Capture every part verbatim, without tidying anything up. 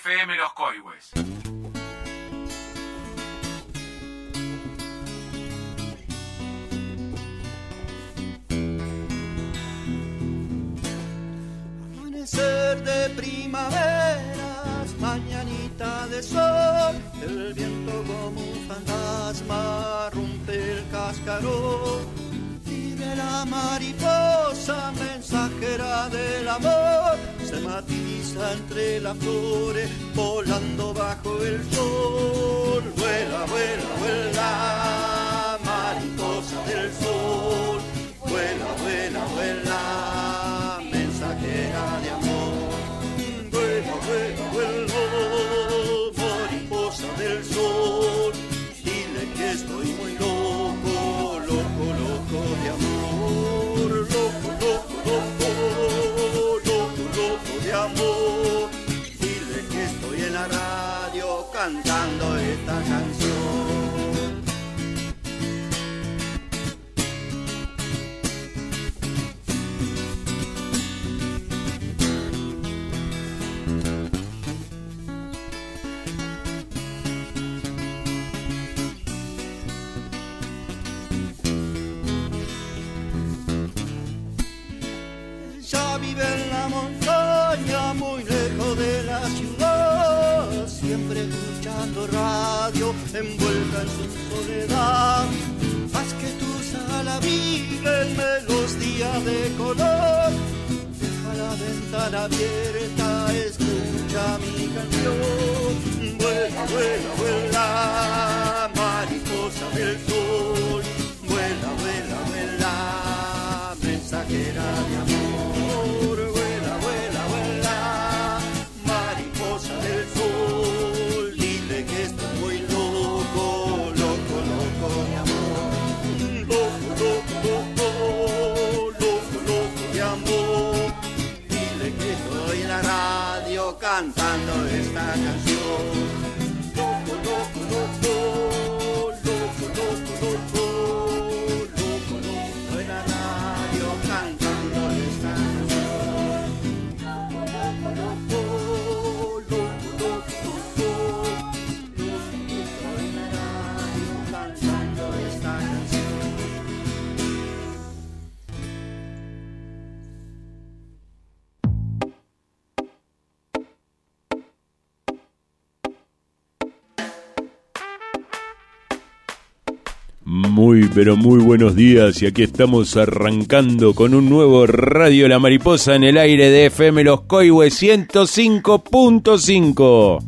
F M Los Coihues. Amanecer de primaveras, mañanita de sol, el viento como un fantasma rompe el cascarón. Vive la mariposa, mensajera del amor, se matiza entre las flores, volando bajo el sol. Vuela, vuela, vuela, mariposa del sol, vuela, vuela, vuela, mensajera de amor. Vuela, vuela, vuela, mariposa del sol, dile que estoy muy loco, loco, loco de amor, loco, loco, loco, loco, loco de amor. Dile que estoy en la radio cantando esta canción. Vive en la montaña, muy lejos de la ciudad, siempre escuchando radio, envuelta en su soledad. Haz que tu sala vive en melodía de color, deja la ventana abierta, escucha mi canción. Vuela, vuela, vuela, mariposa del sol, vuela, vuela, vuela, mensajera de amor. Cantando esta canción, loco, loco, loco, loco, loco, loco, loco, loco, en la radio cantando esta canción, loco, loco, loco, loco, loco, loco, en la radio cantando esta canción. Muy, pero muy buenos días, y aquí estamos arrancando con un nuevo Radio La Mariposa en el aire de F M Los Coihues ciento cinco punto cinco.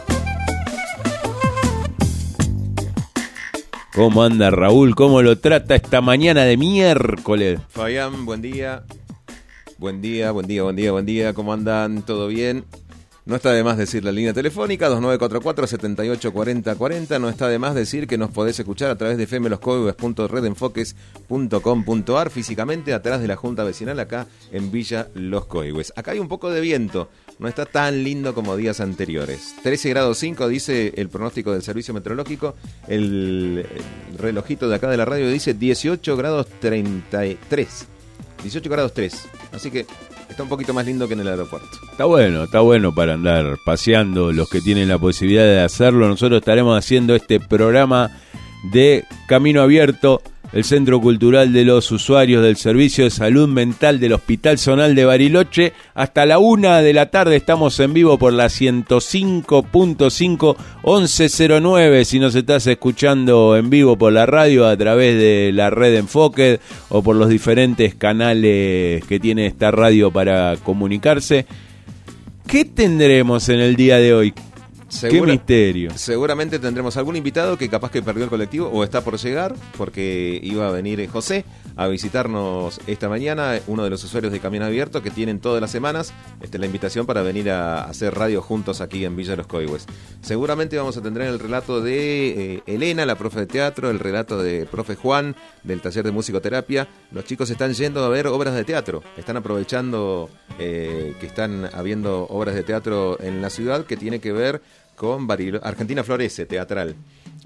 ¿Cómo anda Raúl? ¿Cómo lo trata esta mañana de miércoles? Fabián, buen día. Buen día, buen día, buen día, buen día. ¿Cómo andan? ¿Todo bien? No está de más decir la línea telefónica dos nueve cuatro cuatro, siete ocho cuatro cero cuatro cero. No está de más decir que nos podés escuchar a través de f m los coihues punto red enfoques punto com punto a r, físicamente atrás de la Junta Vecinal acá en Villa Los Coihues. Acá hay un poco de viento, no está tan lindo como días anteriores. trece grados cinco dice el pronóstico del servicio meteorológico. El relojito de acá de la radio dice dieciocho grados treinta y tres. dieciocho grados tres. Así que está un poquito más lindo que en el aeropuerto. Está bueno, está bueno para andar paseando los que tienen la posibilidad de hacerlo. Nosotros estaremos haciendo este programa de Camino Abierto, el Centro Cultural de los Usuarios del Servicio de Salud Mental del Hospital Zonal de Bariloche. Hasta la una de la tarde estamos en vivo por la ciento cinco punto cinco, once cero nueve. Si nos estás escuchando en vivo por la radio a través de la red Enfoque o por los diferentes canales que tiene esta radio para comunicarse. ¿Qué tendremos en el día de hoy? Segura, Qué misterio. Seguramente tendremos algún invitado que capaz que perdió el colectivo o está por llegar, porque iba a venir José a visitarnos esta mañana, uno de los usuarios de Camino Abierto que tienen todas las semanas este, la invitación para venir a hacer radio juntos aquí en Villa Los Coihues. Seguramente vamos a tener el relato de eh, Elena, la profe de teatro, el relato de profe Juan del taller de musicoterapia. Los chicos están yendo a ver obras de teatro, están aprovechando eh, que están habiendo obras de teatro en la ciudad que tiene que ver con Barilo- Argentina Florece, teatral.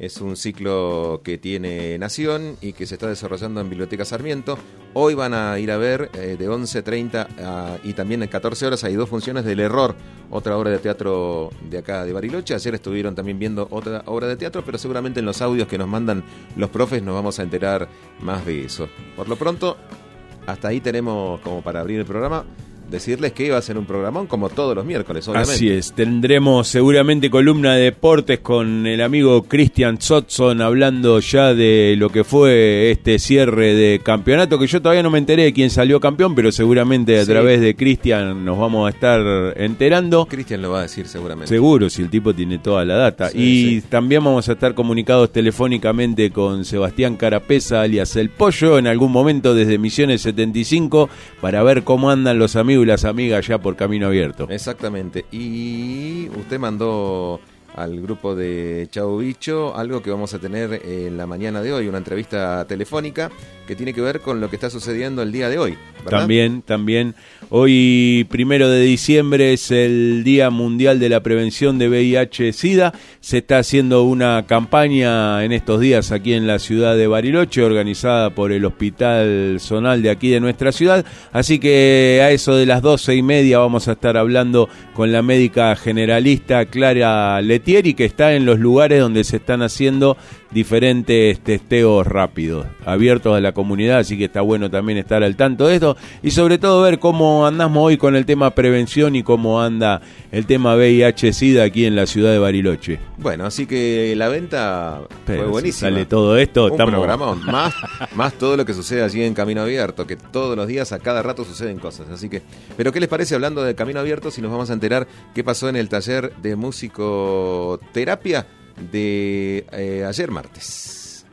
Es un ciclo que tiene Nación y que se está desarrollando en Biblioteca Sarmiento. Hoy van a ir a ver eh, de once treinta a, y también en catorce horas hay dos funciones del Error, otra obra de teatro de acá de Bariloche. Ayer estuvieron también viendo otra obra de teatro, pero seguramente en los audios que nos mandan los profes nos vamos a enterar más de eso. Por lo pronto, hasta ahí tenemos como para abrir el programa. Decirles que va a ser un programón como todos los miércoles, obviamente. Así es, tendremos seguramente columna de deportes con el amigo Cristian Zotson hablando ya de lo que fue este cierre de campeonato, que yo todavía no me enteré de quién salió campeón, pero seguramente a sí. través de Cristian nos vamos a estar enterando. Cristian lo va a decir seguramente. Seguro, si el tipo tiene toda la data. Sí, y sí. también vamos a estar comunicados telefónicamente con Sebastián Carapesa, alias El Pollo, en algún momento desde Misiones setenta y cinco, para ver cómo andan los amigos y las amigas ya por Camino Abierto. Exactamente. Y usted mandó al grupo de Chau Bicho algo que vamos a tener en la mañana de hoy, una entrevista telefónica que tiene que ver con lo que está sucediendo el día de hoy, ¿verdad? También, también. Hoy, primero de diciembre, es el Día Mundial de la Prevención de V I H SIDA. Se está haciendo una campaña en estos días aquí en la ciudad de Bariloche, organizada por el Hospital Zonal de aquí de nuestra ciudad. Así que a eso de las doce y media vamos a estar hablando con la médica generalista Clara Letieri, que está en los lugares donde se están haciendo diferentes testeos rápidos, abiertos a la comunidad, así que está bueno también estar al tanto de esto y sobre todo ver cómo andamos hoy con el tema prevención y cómo anda el tema V I H SIDA aquí en la ciudad de Bariloche. Bueno, así que la venta Pero fue buenísima. Si sale todo esto, un estamos... programón, más, más todo lo que sucede allí en Camino Abierto, que todos los días, a cada rato suceden cosas, así que... Pero ¿qué les parece hablando de Camino Abierto si nos vamos a enterar qué pasó en el taller de musicoterapia de eh, ayer martes?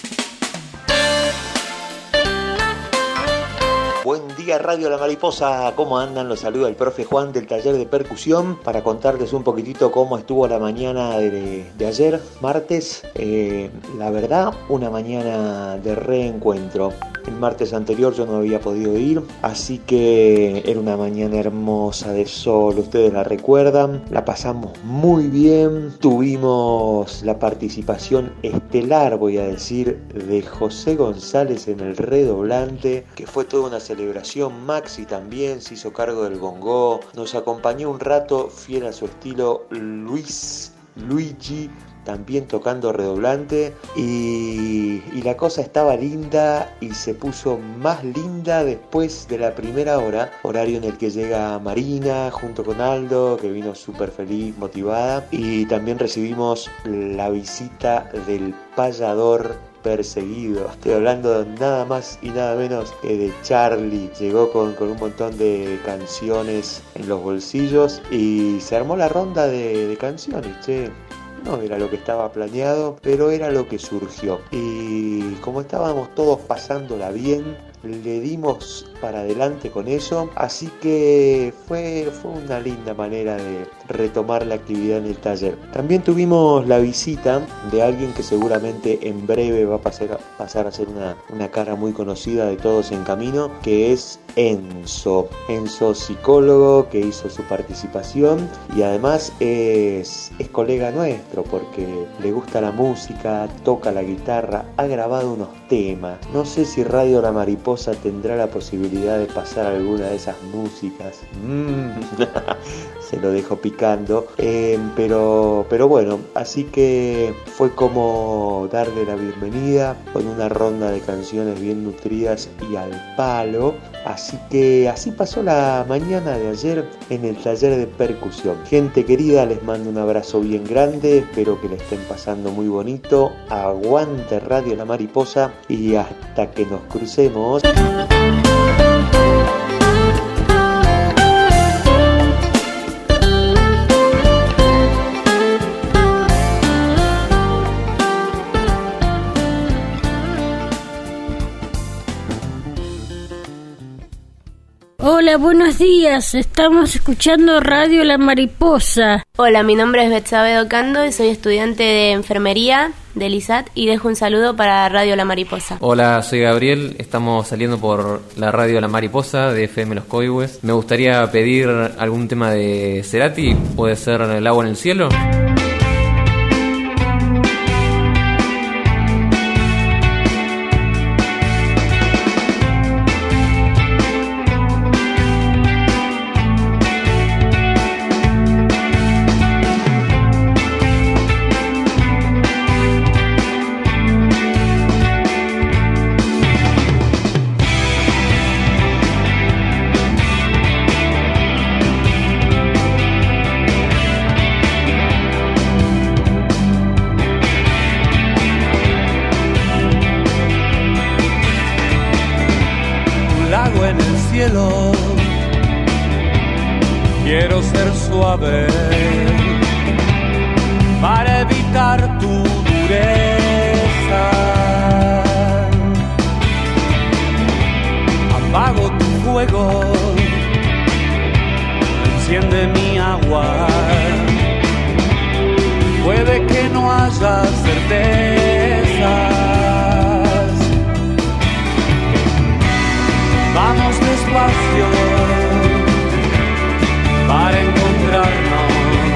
Buen día Radio La Mariposa, ¿cómo andan? Los saluda el profe Juan del taller de percusión para contarles un poquitito cómo estuvo la mañana de, de ayer, martes. Eh, la verdad, una mañana de reencuentro. El martes anterior yo no había podido ir, así que era una mañana hermosa de sol, ustedes la recuerdan. La pasamos muy bien, tuvimos la participación estelar, voy a decir, de José González en el redoblante, que fue toda una celebración. Maxi también se hizo cargo del bongó, nos acompañó un rato, fiel a su estilo, Luis, Luigi, también tocando redoblante, y, y la cosa estaba linda y se puso más linda después de la primera hora, horario en el que llega Marina junto con Aldo, que vino súper feliz, motivada, y también recibimos la visita del payador perseguido. Estoy hablando nada más y nada menos que de Charlie. Llegó con, con un montón de canciones en los bolsillos y se armó la ronda de, de canciones, che. No era lo que estaba planeado, pero era lo que surgió. Y como estábamos todos pasándola bien, le dimos para adelante con eso, así que fue, fue una linda manera de retomar la actividad en el taller. También tuvimos la visita de alguien que seguramente en breve va a pasar, pasar a ser una, una cara muy conocida de todos en Camino, que es Enzo. Enzo, psicólogo, que hizo su participación y además es, es colega nuestro porque le gusta la música, toca la guitarra, ha grabado unos temas. No sé si Radio La Mariposa tendrá la posibilidad de pasar alguna de esas músicas. Mm. Se lo dejo picando. Eh, pero, pero bueno, así que fue como darle la bienvenida con una ronda de canciones bien nutridas y al palo. Así que así pasó la mañana de ayer en el taller de percusión. Gente querida, les mando un abrazo bien grande. Espero que le estén pasando muy bonito. Aguante Radio La Mariposa y hasta que nos crucemos. Hola, buenos días. Estamos escuchando Radio La Mariposa. Hola, mi nombre es Betsabe Docando y soy estudiante de enfermería del I S A T y dejo un saludo para Radio La Mariposa. Hola, soy Gabriel. Estamos saliendo por la Radio La Mariposa de F M Los Coihues. Me gustaría pedir algún tema de Cerati. ¿Puede ser El agua en el cielo? cielo. Quiero ser suave para evitar tu dureza. Apago tu fuego, enciende mi agua. Puede que no haya certezas. Vamos despacio para encontrarnos.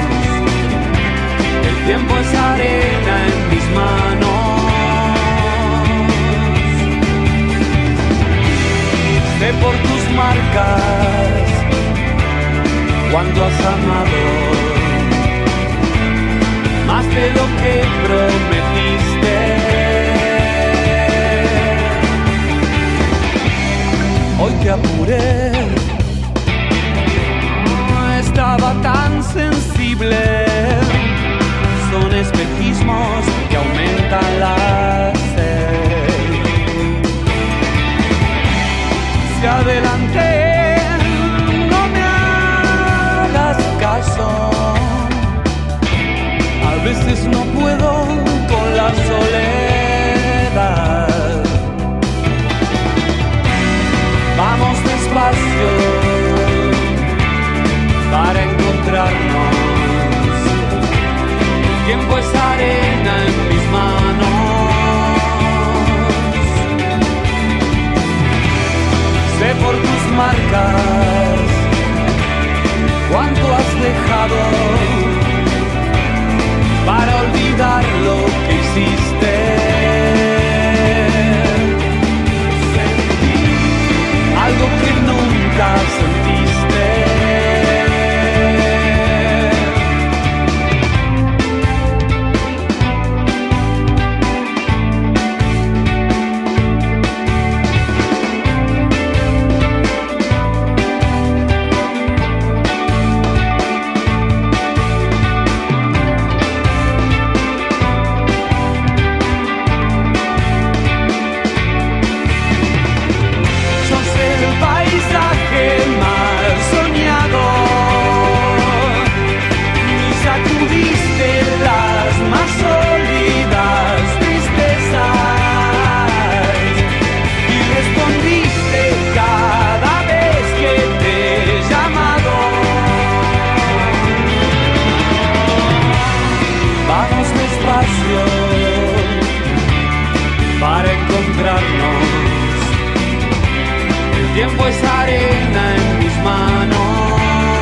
El tiempo es arena en mis manos. Sé por tus marcas cuánto has amado, más de lo que prometiste. Hoy te apuré, no estaba tan sensible. Son espejismos que aumentan la sed. Si adelanté, no me hagas caso. A veces no puedo con la soledad. Vamos despacio para encontrarnos. El tiempo es arena en mis manos. Sé por tus marcas cuánto has dejado para olvidar lo que hiciste. Sentí algo que nunca sentiste. Para encontrarnos, el tiempo es arena en mis manos.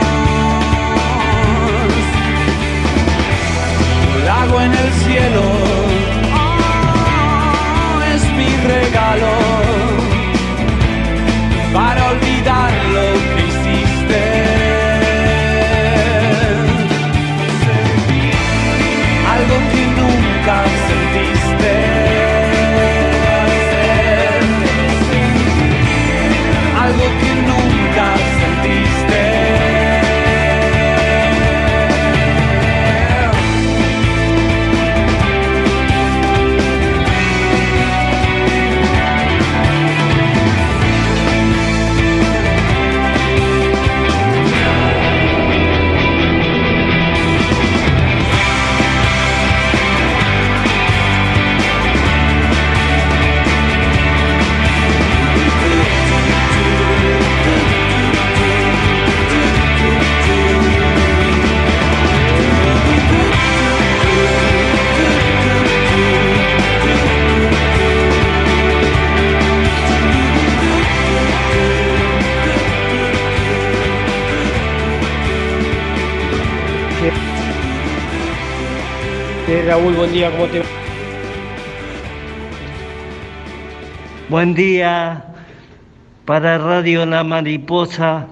Un lago en el cielo, oh, es mi regalo para olvidar lo que hiciste. Algo que nunca sentiste. Algo que nunca sentiste. Raúl, buen día, ¿cómo te va? Buen día para Radio La Mariposa.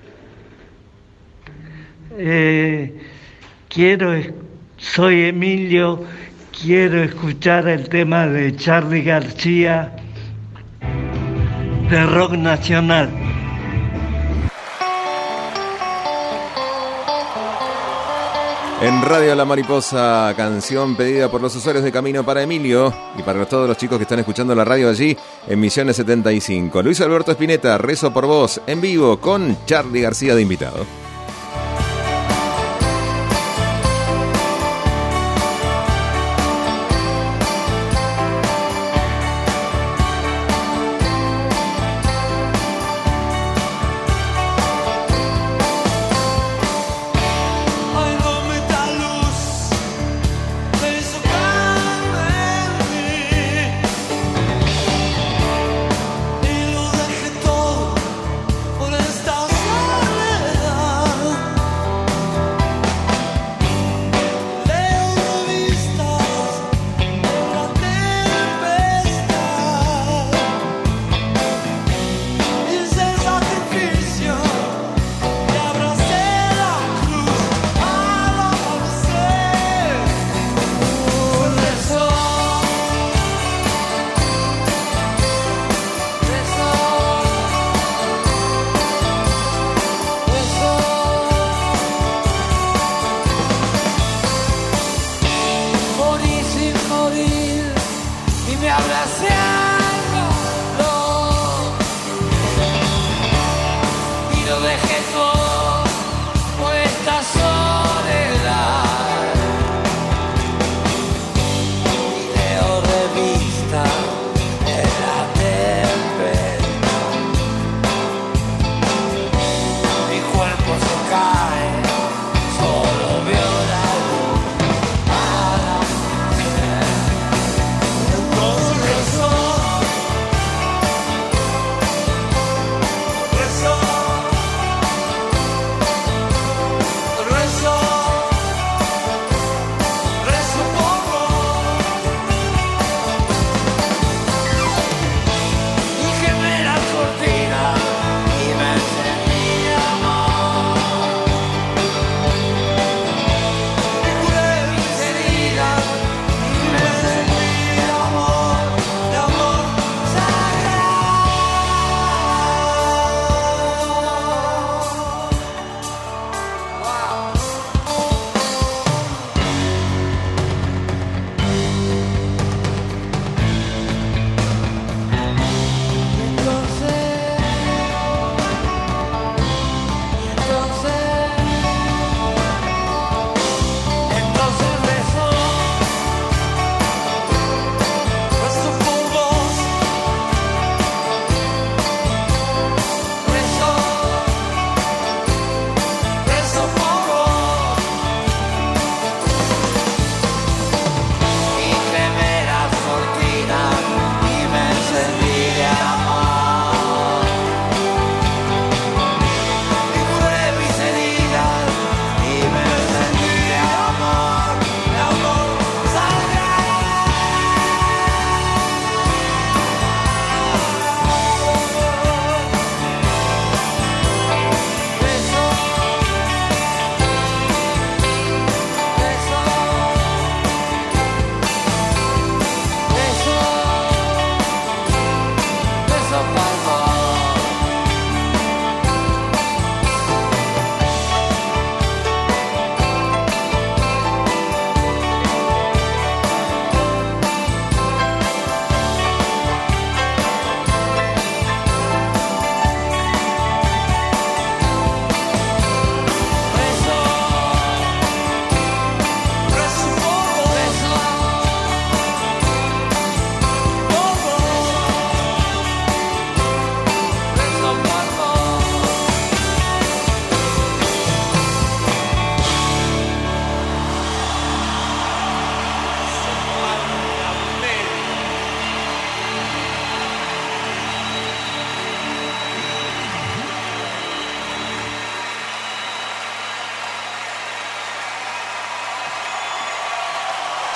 Eh, quiero, soy Emilio, quiero escuchar el tema de Charly García de rock nacional. En Radio La Mariposa, canción pedida por los usuarios de Camino para Emilio y para todos los chicos que están escuchando la radio allí en Misiones setenta y cinco. Luis Alberto Spinetta, Rezo por Vos, en vivo con Charly García de invitado. Entonces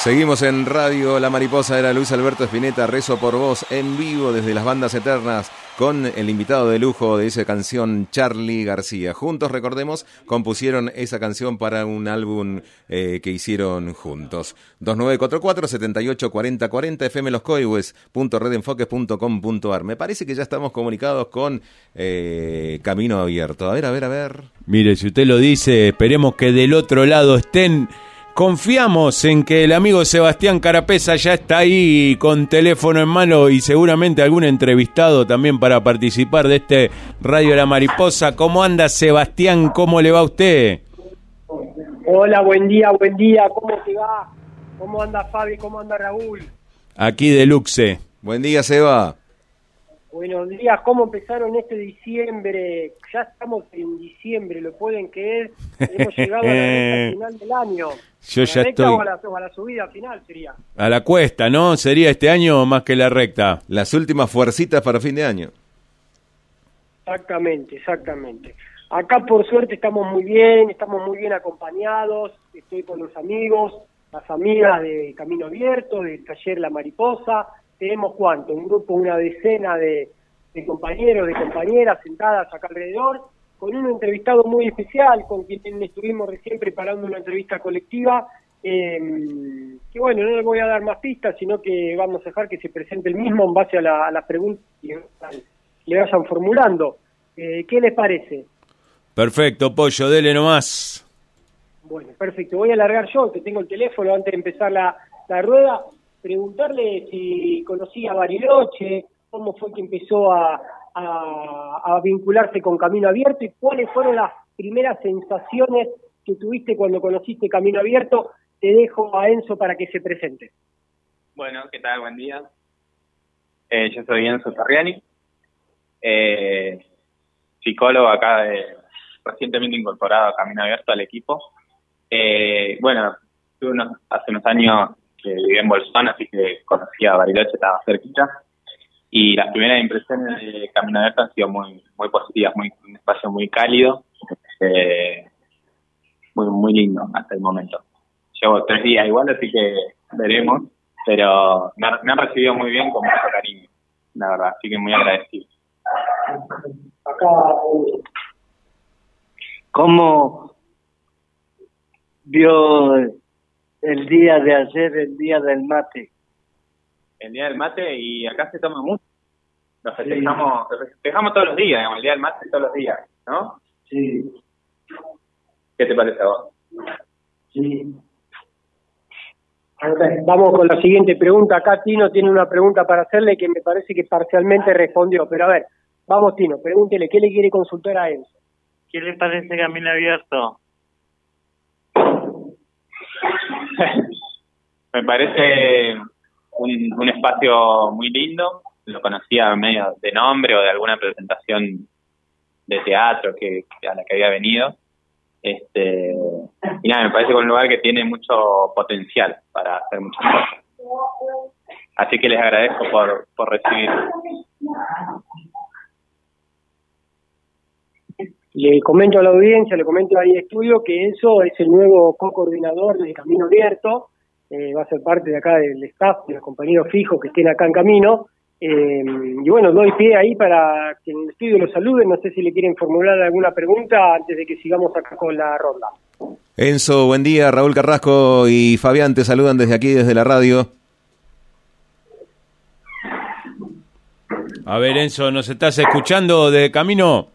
Seguimos en Radio La Mariposa, era Luis Alberto Spinetta, Rezo por Vos, en vivo desde las Bandas Eternas, con el invitado de lujo de esa canción, Charly García. Juntos, recordemos, compusieron esa canción para un álbum eh, que hicieron juntos. dos nueve cuatro cuatro, siete ocho cuatro cero cuatro cero, f m los coihues punto red enfoques punto com punto a r. Me parece que ya estamos comunicados con eh, Camino Abierto. A ver, a ver, a ver. Mire, si usted lo dice, esperemos que del otro lado estén. Confiamos en que el amigo Sebastián Carapesa ya está ahí con teléfono en mano y seguramente algún entrevistado también para participar de este Radio La Mariposa. ¿Cómo anda, Sebastián? ¿Cómo le va a usted? Hola, buen día, buen día. ¿Cómo te va? ¿Cómo anda Fabi? ¿Cómo anda Raúl? Aquí de Luxe. Buen día, Seba. Buenos días. ¿Cómo empezaron este diciembre? Ya estamos en diciembre, ¿lo pueden creer? Hemos llegado a la recta final del año. Yo ¿A ya la recta estoy o a la, o a la subida final sería? a la cuesta, ¿no? Sería este año más que la recta. Las últimas fuercitas para fin de año. Exactamente, exactamente. Acá por suerte estamos muy bien, estamos muy bien acompañados. Estoy con los amigos, las amigas de Camino Abierto, del taller La Mariposa. Tenemos cuánto, un grupo, una decena de, de compañeros, de compañeras sentadas acá alrededor, con un entrevistado muy especial, con quien estuvimos recién preparando una entrevista colectiva, eh, que bueno, no le voy a dar más pistas, sino que vamos a dejar que se presente el mismo en base a, la, a las preguntas que le vayan formulando. Eh, ¿Qué les parece? Perfecto, Pollo, dele nomás. Bueno, perfecto. Voy a alargar yo, que tengo el teléfono antes de empezar la, la rueda. Preguntarle si conocía a Bariloche, cómo fue que empezó a, a, a vincularse con Camino Abierto y cuáles fueron las primeras sensaciones que tuviste cuando conociste Camino Abierto. Te dejo a Enzo para que se presente. Bueno, ¿qué tal? Buen día. Eh, yo soy Enzo Sarriani, eh, psicólogo acá, de, recientemente incorporado a Camino Abierto al equipo. Eh, bueno, tuve unos, hace unos años que viví en Bolsón, así que conocí a Bariloche, estaba cerquita, y las primeras impresiones de Camino Abierto han sido muy muy positivas, muy un espacio muy cálido, eh, muy muy lindo hasta el momento. Llevo tres días igual, así que veremos, pero me, me han recibido muy bien, con mucho cariño, la verdad, así que muy agradecido. Acá, ¿cómo vio el día de ayer, el día del mate? El día del mate, y acá se toma mucho. Lo festejamos, lo festejamos todos los días, digamos, el día del mate todos los días, ¿no? Sí. ¿Qué te parece a vos? Sí. Vamos con la siguiente pregunta. Acá Tino tiene una pregunta para hacerle que me parece que parcialmente respondió. Pero a ver, vamos Tino, pregúntele, ¿qué le quiere consultar a Enzo? ¿Qué le parece Camino Abierto? Me parece un, un espacio muy lindo. Lo conocía medio de nombre o de alguna presentación de teatro que, que a la que había venido. Este, y nada, me parece que es un lugar que tiene mucho potencial para hacer muchas cosas. Así que les agradezco por, por recibirme. Le comento a la audiencia, le comento ahí en estudio que Enzo es el nuevo co-coordinador de Camino Abierto, eh, va a ser parte de acá del staff, de los compañeros fijos que estén acá en Camino, eh, y bueno, doy pie ahí para que en el estudio lo saluden, no sé si le quieren formular alguna pregunta antes de que sigamos acá con la ronda. Enzo, buen día, Raúl Carrasco y Fabián te saludan desde aquí, desde la radio. A ver, Enzo, ¿nos estás escuchando de Camino?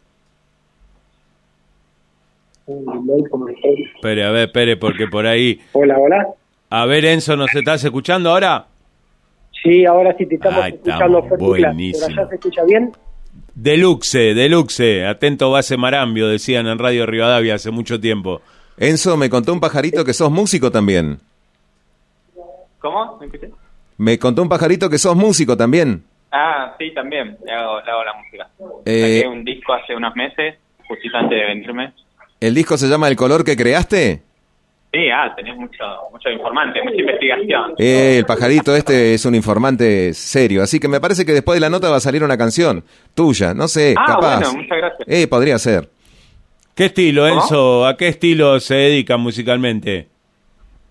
Espere, a ver, espere, porque por ahí... Hola, hola. A ver, Enzo, ¿nos estás escuchando ahora? Sí, ahora sí te estamos Ahí escuchando estamos, fuerte y claro. buenísimo. ¿Por allá se escucha bien? Deluxe, Deluxe, atento base Marambio, decían en Radio Rivadavia hace mucho tiempo. Enzo, me contó un pajarito que sos músico también. ¿Cómo? ¿Me escuché? Me contó un pajarito que sos músico también. Ah, sí, también, le hago, le hago la música. Eh, Saqué un disco hace unos meses, justito antes de venirme. ¿El disco se llama El color que creaste? Sí, ah, tenés mucho, mucho informante, mucha investigación. Eh, el pajarito este es un informante serio, así que me parece que después de la nota va a salir una canción tuya, no sé, ah, capaz. Bueno, muchas gracias. Eh, podría ser. ¿Qué estilo, ¿Cómo? Enzo? ¿A qué estilo se dedica musicalmente?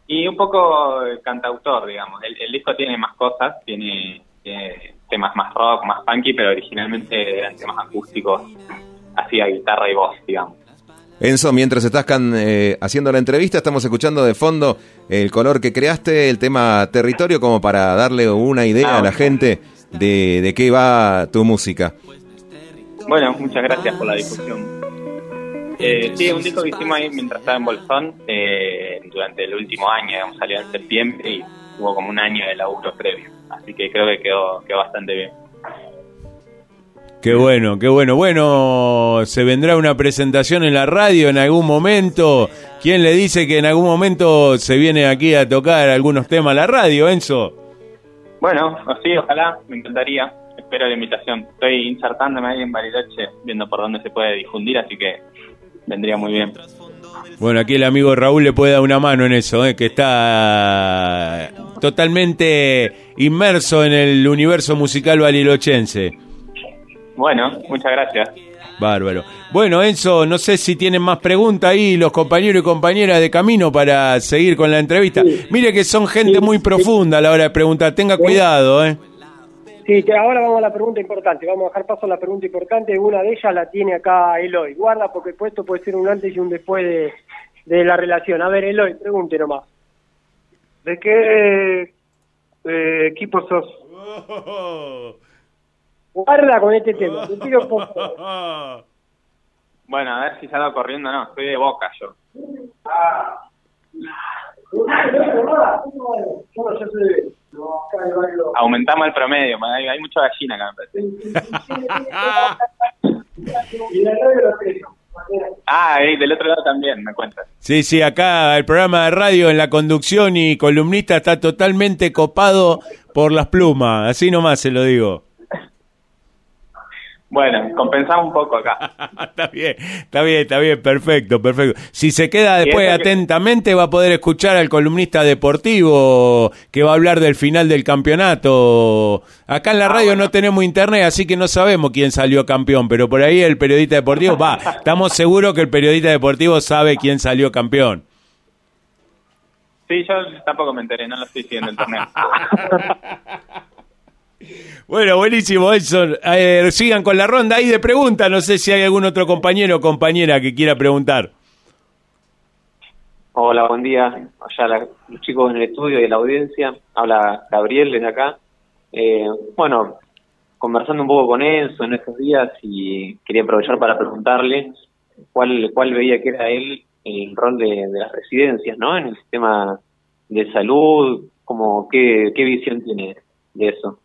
Y un poco cantautor, digamos. El, el disco tiene más cosas, tiene, tiene temas más rock, más funky, pero originalmente eran temas acústicos, así a guitarra y voz, digamos. Enzo, mientras estás can, eh, haciendo la entrevista, estamos escuchando de fondo el color que creaste, el tema territorio, como para darle una idea ah, a la gente de, de qué va tu música. Bueno, muchas gracias por la difusión. Eh, sí, un disco que hicimos ahí mientras estaba en Bolsón, eh, durante el último año, digamos, salió en septiembre y hubo como un año de laburo previo, así que creo que quedó, quedó bastante bien. Qué bueno, qué bueno. Bueno, se vendrá una presentación en la radio en algún momento. ¿Quién le dice que en algún momento se viene aquí a tocar algunos temas a la radio, Enzo? Bueno, sí, ojalá, me encantaría. Espero la invitación. Estoy insertándome ahí en Bariloche, viendo por dónde se puede difundir, así que vendría muy bien. Bueno, aquí el amigo Raúl le puede dar una mano en eso, ¿eh? Que está totalmente inmerso en el universo musical barilochense. Bueno, muchas gracias. Bárbaro. Bueno, Enzo, no sé si tienen más preguntas ahí los compañeros y compañeras de camino para seguir con la entrevista. Sí. Mire que son gente sí, muy profunda sí. a la hora de preguntar. Tenga sí. cuidado, ¿eh? Sí, ahora vamos a la pregunta importante. Vamos a dejar paso a la pregunta importante. Una de ellas la tiene acá Eloy. Guarda, porque esto puede ser un antes y un después de, de la relación. A ver, Eloy, pregunte nomás. ¿De qué eh, equipo sos? Oh. Guarda con este tema. Te pido por favor. Bueno, a ver si salgo corriendo. No, soy de Boca yo. Ah. Aumentamos el promedio, hay, hay mucha gallina acá, me parece. Ah, y del otro lado también, me cuentas. Sí, sí, acá el programa de radio en la conducción y columnista está totalmente copado por las plumas, así nomás se lo digo. Bueno, compensamos un poco acá. Está bien, está bien, está bien, perfecto, perfecto. Si se queda después atentamente que... va a poder escuchar al columnista deportivo que va a hablar del final del campeonato. Acá en la ah, radio bueno. no tenemos internet, así que no sabemos quién salió campeón, pero por ahí el periodista deportivo, va, estamos seguros que el periodista deportivo sabe quién salió campeón. Sí, yo tampoco me enteré, no lo estoy siguiendo en internet. Bueno, buenísimo, Edson. Eh, sigan con la ronda ahí de preguntas. No sé si hay algún otro compañero o compañera que quiera preguntar. Hola, buen día. Allá la, los chicos en el estudio y en la audiencia. Habla Gabriel desde acá. Eh, bueno, conversando un poco con Enzo en estos días y quería aprovechar para preguntarle cuál cuál veía que era él el rol de, de las residencias, ¿no? En el sistema de salud, como qué, qué visión tiene de eso.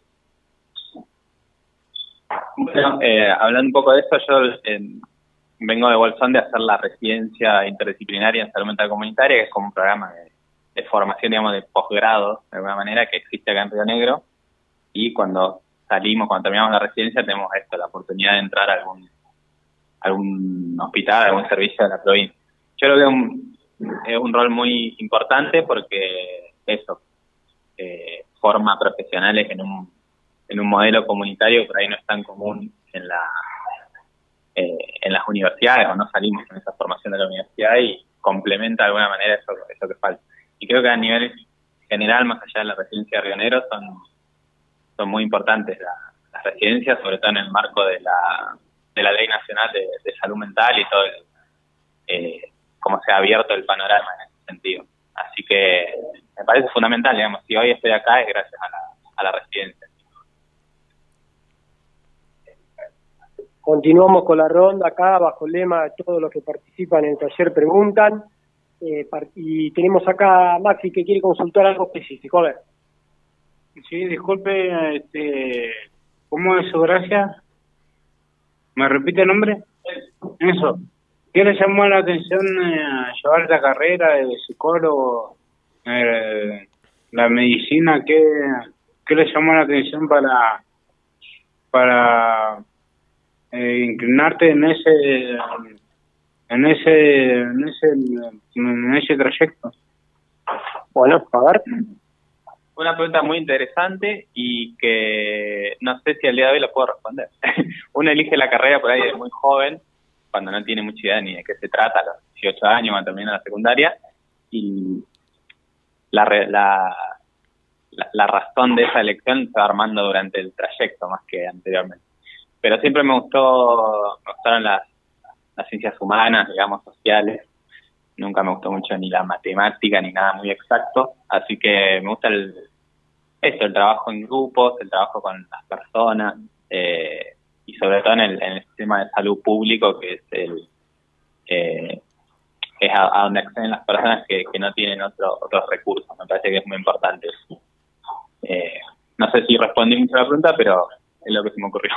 Bueno, eh, hablando un poco de eso, yo eh, vengo de Bolsón de hacer la residencia interdisciplinaria en salud mental comunitaria, que es como un programa de, de formación, digamos, de posgrado, de alguna manera, que existe acá en Río Negro, y cuando salimos, cuando terminamos la residencia, tenemos esto, la oportunidad de entrar a algún, algún hospital, algún servicio de la provincia. Yo creo que es un, es un rol muy importante porque eso, eh, forma profesionales en un en un modelo comunitario por ahí no es tan común en la eh, en las universidades, o no salimos con esa formación de la universidad, y complementa de alguna manera eso, eso que falta. Y creo que a nivel general, más allá de la residencia de Río Negro, son, son muy importantes la, las residencias, sobre todo en el marco de la de la Ley Nacional de, de Salud Mental y todo el, eh, cómo se ha abierto el panorama en ese sentido. Así que me parece fundamental, digamos, si hoy estoy acá es gracias a la, a la residencia. Continuamos con la ronda acá, bajo el lema de todos los que participan en el taller preguntan. Eh, y tenemos acá a Maxi que quiere consultar algo específico. A ver. Sí, disculpe, este, ¿cómo es su gracia? ¿Me repite el nombre? Eso. ¿Qué le llamó la atención eh, a llevar la carrera de psicólogo, eh, la medicina? ¿Qué, qué le llamó la atención para... para Eh, inclinarte en ese en ese en ese en ese trayecto? Bueno, a ver. Una pregunta muy interesante y que no sé si al día de hoy la puedo responder. Uno elige la carrera por ahí de muy joven, cuando no tiene mucha idea ni de qué se trata, a los dieciocho años, cuando termina la secundaria, y la, la, la, la razón de esa elección se va armando durante el trayecto más que anteriormente. Pero siempre me gustó, me gustaron las, las ciencias humanas, digamos, sociales. Nunca me gustó mucho ni la matemática ni nada muy exacto, así que me gusta el eso, el trabajo en grupos, el trabajo con las personas, eh, y sobre todo en el, en el sistema de salud público, que es el eh, es a, a donde acceden las personas que, que no tienen otro, otros recursos. Me parece que es muy importante. Eh, no sé si respondí mucho a la pregunta, pero es lo que se me ocurrió.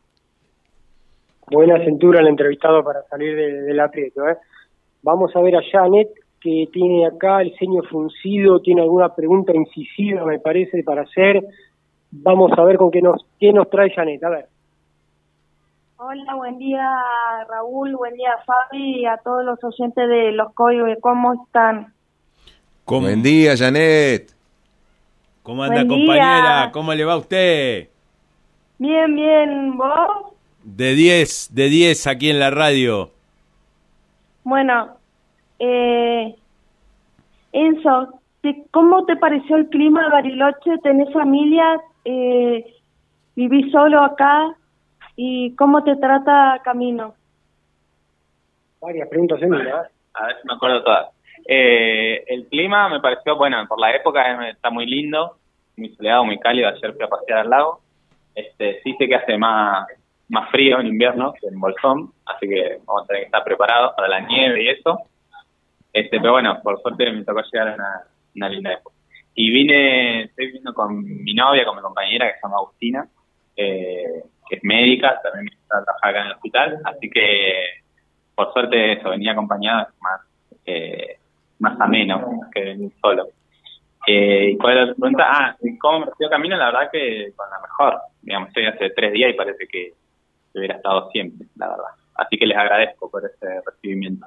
Buena cintura el entrevistado para salir de, del aprieto, ¿eh? Vamos a ver a Janet, que tiene acá el ceño fruncido, tiene alguna pregunta incisiva, me parece, para hacer. Vamos a ver con qué nos, qué nos trae Janet, a ver. Hola, buen día Raúl, buen día Fabi y a todos los oyentes de Los Códigos, ¿cómo están? ¿Cómo? Buen día, Janet. ¿Cómo anda, Buen compañera? día. ¿Cómo le va a usted? Bien, bien, ¿vos? De diez, de diez aquí en la radio. Bueno, eh, Enzo, te- ¿cómo te pareció el clima de Bariloche? ¿Tenés familia? Eh, ¿Vivís solo acá? ¿Y cómo te trata Camino? Varias preguntas en una, ¿eh? A ver si me acuerdo todas. Eh, el clima me pareció, bueno, por la época eh, está muy lindo, muy soleado, muy cálido. Ayer fui a pasear al lago. Este, sí sé que hace más más frío en invierno que en Bolsón, así que vamos a tener que estar preparados para la nieve y eso. Este, pero bueno, por suerte me tocó llegar a una, una linda época. Y vine, estoy viviendo con mi novia, con mi compañera que se llama Agustina, eh, que es médica, también está trabajando acá en el hospital, así que por suerte eso, venía acompañada, es más, eh, más ameno que venir solo. Eh, ¿y cuál era la pregunta? Ah, ¿cómo me recibió Camino? La verdad que con la mejor. Digamos, estoy hace tres días y parece que hubiera estado siempre, la verdad. Así que les agradezco por ese recibimiento.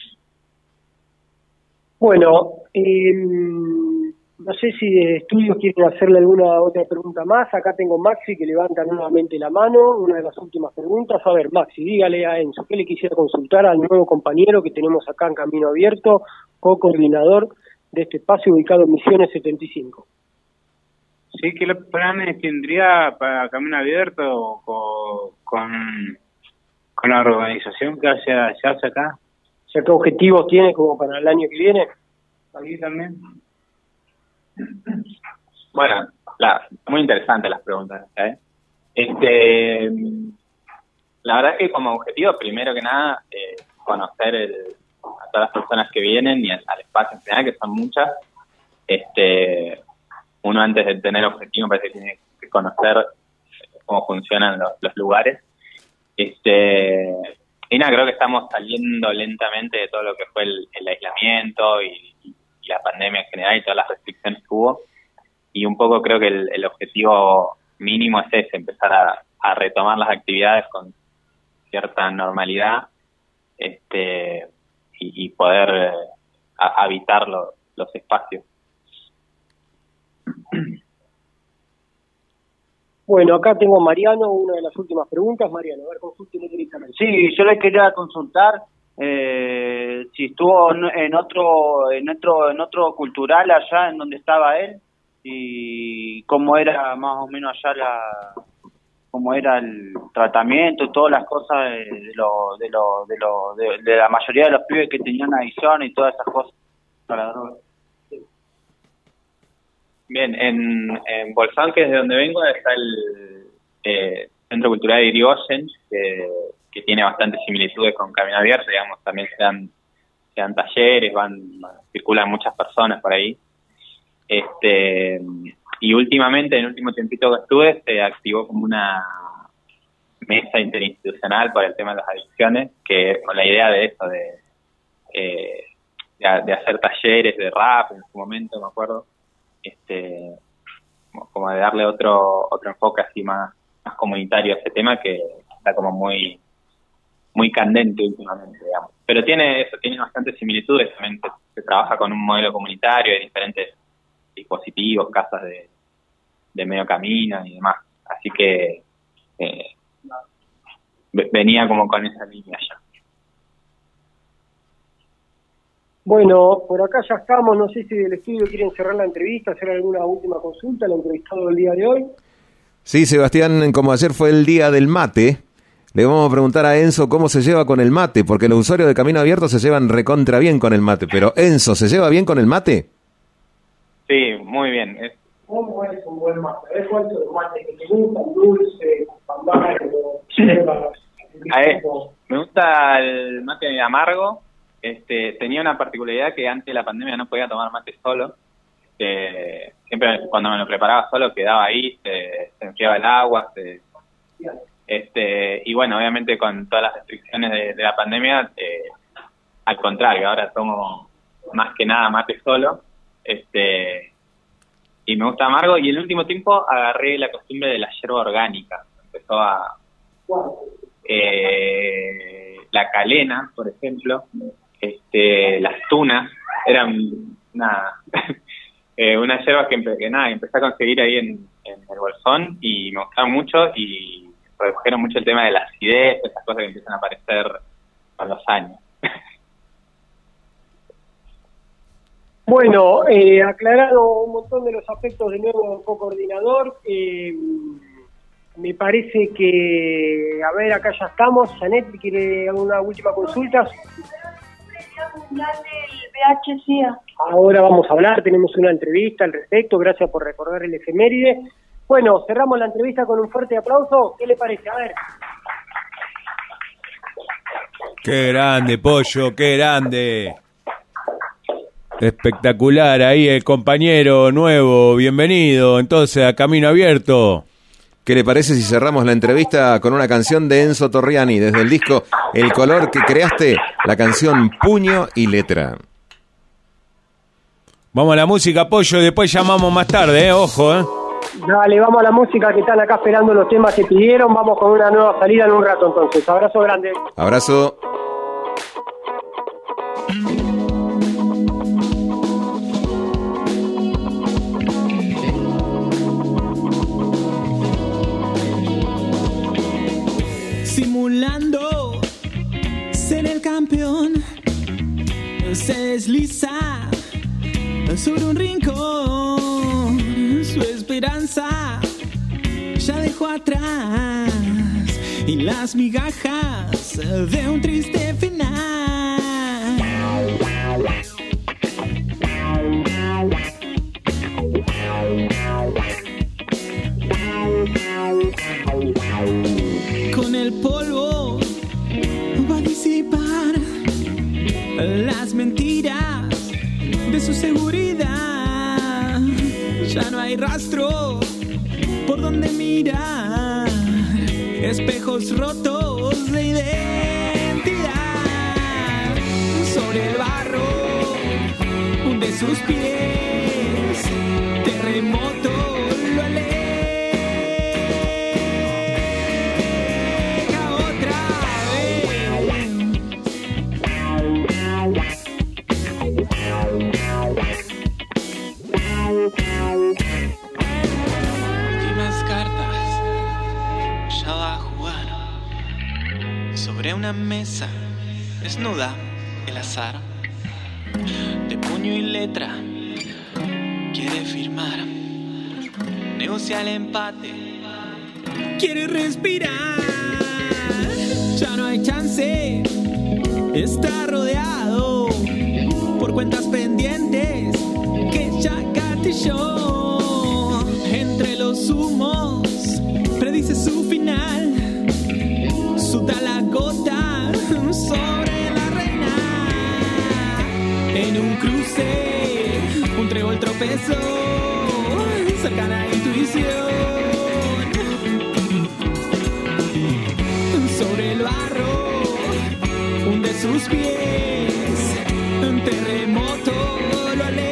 Bueno, eh, no sé si de estudios quieren hacerle alguna otra pregunta más. Acá tengo Maxi que levanta nuevamente la mano, una de las últimas preguntas. A ver, Maxi, dígale a Enzo, ¿qué le quisiera consultar al nuevo compañero que tenemos acá en Camino Abierto, co-coordinador de este espacio ubicado en Misiones setenta y cinco? Sí, ¿qué planes tendría para Camino Abierto con, con, con la organización que hace, se hace acá? O sea, ¿qué objetivos tiene como para el año que viene? Aquí también. Bueno, la, muy interesantes las preguntas, ¿eh? Este, la verdad es que como objetivo, primero que nada, eh, conocer el, a todas las personas que vienen y al, al espacio en general, que son muchas. Este, uno antes de tener objetivo me parece que tiene que conocer cómo funcionan los, los lugares. Este, y nada, creo que estamos saliendo lentamente de todo lo que fue el, el aislamiento y, y, y la pandemia en general y todas las restricciones que hubo. Y un poco creo que el, el objetivo mínimo es ese, empezar a, a retomar las actividades con cierta normalidad, este, y, y poder eh, a, habitar lo, los espacios. Bueno, acá tengo a Mariano, una de las últimas preguntas. Mariano, a ver, consúltele directamente. Sí, yo le quería consultar eh, si estuvo en, en otro en otro en otro cultural allá en donde estaba él y cómo era más o menos allá la cómo era el tratamiento y todas las cosas de, de lo de lo de lo de, de la mayoría de los pibes que tenían adicción y todas esas cosas para la droga. Bien, en, en Bolsón, que es de donde vengo, está el eh, Centro Cultural de Irigoyen, que, que tiene bastantes similitudes con Camino Abierto, digamos, también se dan, se dan talleres, van, circulan muchas personas por ahí. Este, y últimamente, en el último tiempito que estuve, se activó como una mesa interinstitucional para el tema de las adicciones, que con la idea de eso, de, eh, de, de hacer talleres de rap en su momento, me acuerdo, este como de darle otro otro enfoque así más, más comunitario a ese tema que está como muy muy candente últimamente, digamos. Pero tiene eso, tiene bastantes similitudes, también se, se trabaja con un modelo comunitario de diferentes dispositivos, casas de, de medio camino y demás, así que eh, venía como con esa línea ya. Bueno, por acá ya estamos, no sé si del estudio quieren cerrar la entrevista, hacer alguna última consulta al entrevistado del día de hoy. Sí, Sebastián, como ayer fue el día del mate, le vamos a preguntar a Enzo cómo se lleva con el mate, porque los usuarios de Camino Abierto se llevan recontra bien con el mate, pero Enzo, ¿se lleva bien con el mate? Sí, muy bien. Es... ¿Cómo es un buen mate? ¿Es cuánto de mate que te gusta? ¿Dulce? ¿Amargo? ¿Hierbas? A ver, me gusta el mate amargo. Este, tenía una particularidad que antes de la pandemia no podía tomar mate solo. Este, siempre cuando me lo preparaba solo quedaba ahí, se, se enfriaba el agua. Se, este, y bueno, obviamente con todas las restricciones de, de la pandemia, eh, al contrario, ahora tomo más que nada mate solo. Este, y me gusta amargo. Y en el último tiempo agarré la costumbre de la yerba orgánica. Empezó a... Eh, la calena, por ejemplo, este, las tunas, eran una, eh, unas hierbas que, empe que nada, empecé a conseguir ahí en, en el bolsón y me gustaron mucho y redujeron mucho el tema de la acidez, esas cosas que empiezan a aparecer con los años. Bueno, eh, aclarado un montón de los aspectos de nuevo co-coordinador, eh, me parece que, a ver, acá ya estamos. Janet, ¿quiere alguna última consulta? Ahora vamos a hablar, tenemos una entrevista al respecto, gracias por recordar el efeméride. Bueno, cerramos la entrevista con un fuerte aplauso. ¿Qué le parece? A ver. ¡Qué grande, Pollo! ¡Qué grande! Espectacular, ahí el compañero nuevo, bienvenido entonces a Camino Abierto. ¿Qué le parece si cerramos la entrevista con una canción de Enzo Torriani desde el disco El Color que Creaste, la canción Puño y Letra? Vamos a la música, Pollo, y después llamamos más tarde, ¿eh? Ojo, ¿eh? Dale, vamos a la música que están acá esperando los temas que pidieron. Vamos con una nueva salida en un rato entonces. Abrazo grande. Abrazo. Simulando ser el campeón, se desliza sobre un rincón. Su esperanza ya dejó atrás y las migajas de un triste final. Con el polvo va a disipar las mentiras de su seguridad. Ya no hay rastro por donde mirar, espejos rotos de identidad. Sobre el barro hunde sus pies, terremoto lo aleja. Sobre una mesa desnuda el azar, de puño y letra quiere firmar, negocia el empate, quiere respirar. Ya no hay chance, está rodeado por cuentas pendientes que ya gatilló. Entre los humos predice su final, su talacota sobre la reina. En un cruce, un trébol tropezó, cercana intuición. Sobre el barro, hunde sus pies, un terremoto lo aleja.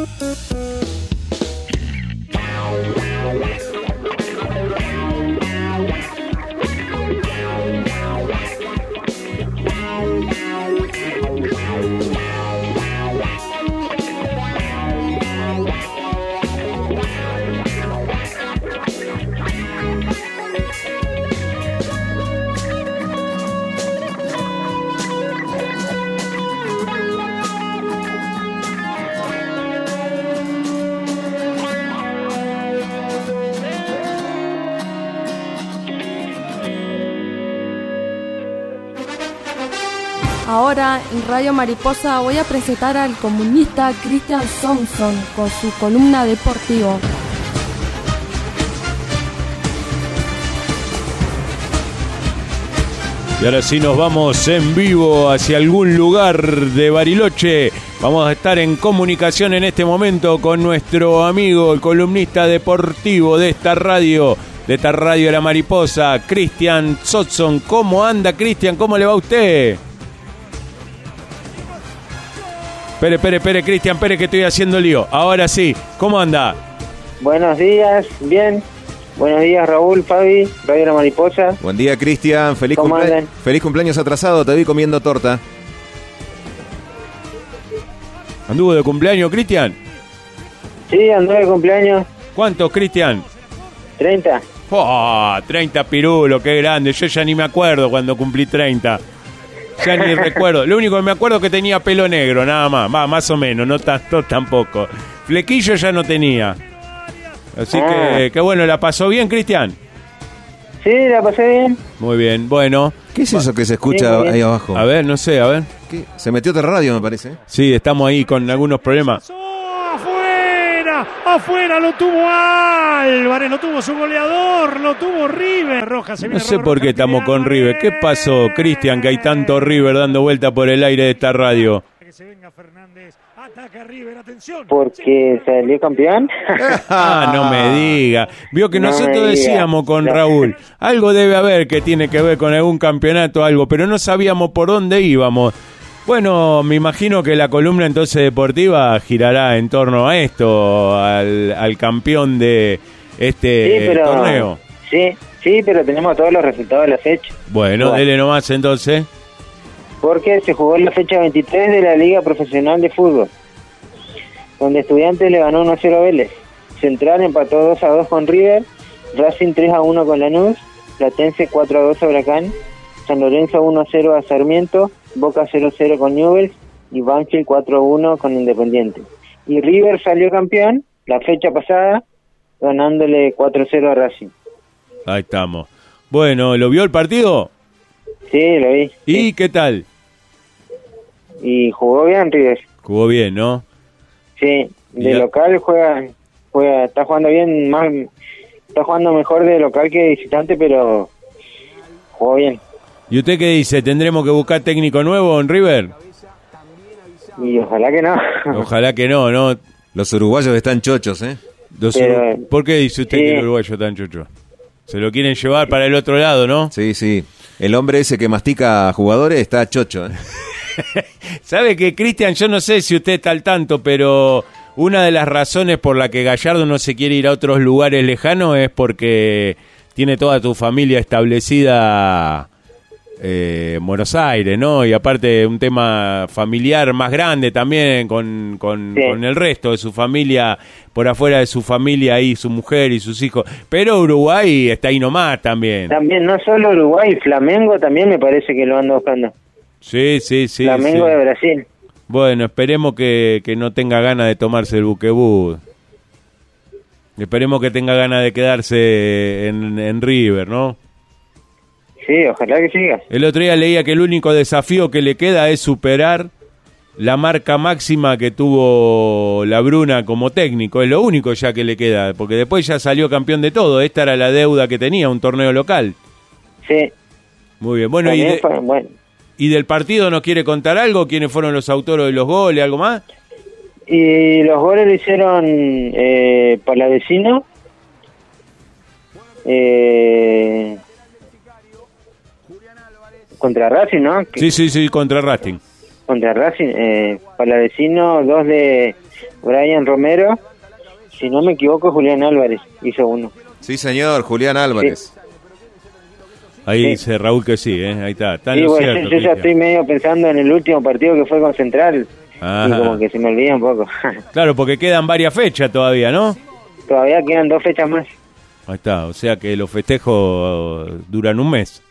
Ahora en Radio Mariposa voy a presentar al comunista Christian Thompson con su columna deportiva. Y ahora sí nos vamos en vivo hacia algún lugar de Bariloche. Vamos a estar en comunicación en este momento con nuestro amigo, el columnista deportivo de esta radio, de esta radio La Mariposa, Christian Thompson. ¿Cómo anda, Christian? ¿Cómo le va a usted? Espere, espere, espere, Cristian, espere que estoy haciendo lío. Ahora sí, ¿cómo anda? Buenos días, bien. Buenos días, Raúl, Fabi, Radio La Mariposa. Buen día, Cristian. Feliz, cumplea- feliz cumpleaños atrasado. Te vi comiendo torta. ¿Anduvo de cumpleaños, Cristian? Sí, anduve de cumpleaños. ¿Cuántos, Cristian? treinta. Oh, treinta pirulos, qué grande. Yo ya ni me acuerdo cuando cumplí treinta. Ya ni recuerdo. Lo único que me acuerdo es que tenía pelo negro, nada más. Va, más o menos, no tanto tampoco. Flequillo ya no tenía. Así ah. que, que bueno, ¿la pasó bien, Cristian? Sí, la pasé bien. Muy bien, bueno. ¿Qué es eso que se escucha sí, ahí abajo? A ver, no sé, a ver. ¿Qué? Se metió otra radio, me parece. Sí, estamos ahí con algunos problemas. ¡Afuera! ¡Afuera! Lo tuvo Álvarez, lo tuvo su goleador, lo tuvo River. Roja, se no sé por qué estamos con River. ¿Qué pasó, Cristian, que hay tanto River dando vuelta por el aire de esta radio? Que se venga Fernández. Ataca River, atención. Porque salió campeón. Ah, no me diga. Vio que no nosotros decíamos con no. Raúl, algo debe haber que tiene que ver con algún campeonato, algo, pero no sabíamos por dónde íbamos. Bueno, me imagino que la columna entonces deportiva girará en torno a esto, al, al campeón de este sí, pero, torneo. Sí, sí, pero tenemos todos los resultados de la fecha. Bueno, bueno, dele nomás entonces. Porque se jugó en la fecha veintitrés de la Liga Profesional de Fútbol, donde Estudiantes le ganó uno a cero a Vélez. Central empató dos a dos con River, Racing tres a uno con Lanús, Platense cuatro a dos a Huracán, San Lorenzo uno a cero a Sarmiento, Boca cero a cero con Newell's y Banfield cuatro a uno con Independiente. Y River salió campeón la fecha pasada, ganándole cuatro a cero a Racing. Ahí estamos. Bueno, ¿lo vio el partido? Sí, lo vi. ¿Y sí. qué tal? Y jugó bien River. Jugó bien, ¿no? Sí, de local juega, juega, está jugando bien, más, está jugando mejor de local que de visitante, pero jugó bien. ¿Y usted qué dice? ¿Tendremos que buscar técnico nuevo en River? Y ojalá que no. Ojalá que no, ¿no? Los uruguayos están chochos, ¿eh? Los pero, uru... ¿Por qué dice usted sí. que el uruguayo está chocho? Se lo quieren llevar para el otro lado, ¿no? Sí, sí. El hombre ese que mastica jugadores está chocho, ¿eh? ¿Sabe que, Cristian? Yo no sé si usted está al tanto, pero una de las razones por la que Gallardo no se quiere ir a otros lugares lejanos es porque tiene toda tu familia establecida eh, en Buenos Aires, ¿no? Y aparte un tema familiar más grande también con, con, sí. con el resto de su familia, por afuera de su familia ahí, su mujer y sus hijos. Pero Uruguay está ahí nomás también. También, no solo Uruguay, Flamengo también me parece que lo anda buscando. Sí, sí, sí. Flamengo sí. de Brasil. Bueno, esperemos que, que no tenga ganas de tomarse el buquebú. Esperemos que tenga ganas de quedarse en, en River, ¿no? Sí, ojalá que siga. El otro día leía que el único desafío que le queda es superar la marca máxima que tuvo la Bruna como técnico. Es lo único ya que le queda, porque después ya salió campeón de todo. Esta era la deuda que tenía, un torneo local. Sí. Muy bien. Bueno, y de... fue, bueno. ¿Y del partido nos quiere contar algo? ¿Quiénes fueron los autores de los goles? ¿Algo más? Y los goles lo hicieron eh, Palavecino, eh, contra Racing, ¿no? Sí, sí, sí, contra Racing. Contra Racing, eh, Palavecino, dos de Brian Romero, si no me equivoco, Julián Álvarez hizo uno. Sí, señor, Julián Álvarez. Sí. Ahí Sí. dice Raúl que sí, ¿eh? Ahí está. Está en Sí, lo bueno, cierto, yo, yo ya Cristian. estoy medio pensando en el último partido que fue con Central Ajá. y como que se me olvida un poco. Claro, porque quedan varias fechas todavía, ¿no? Todavía quedan dos fechas más. Ahí está, o sea que los festejos duran un mes.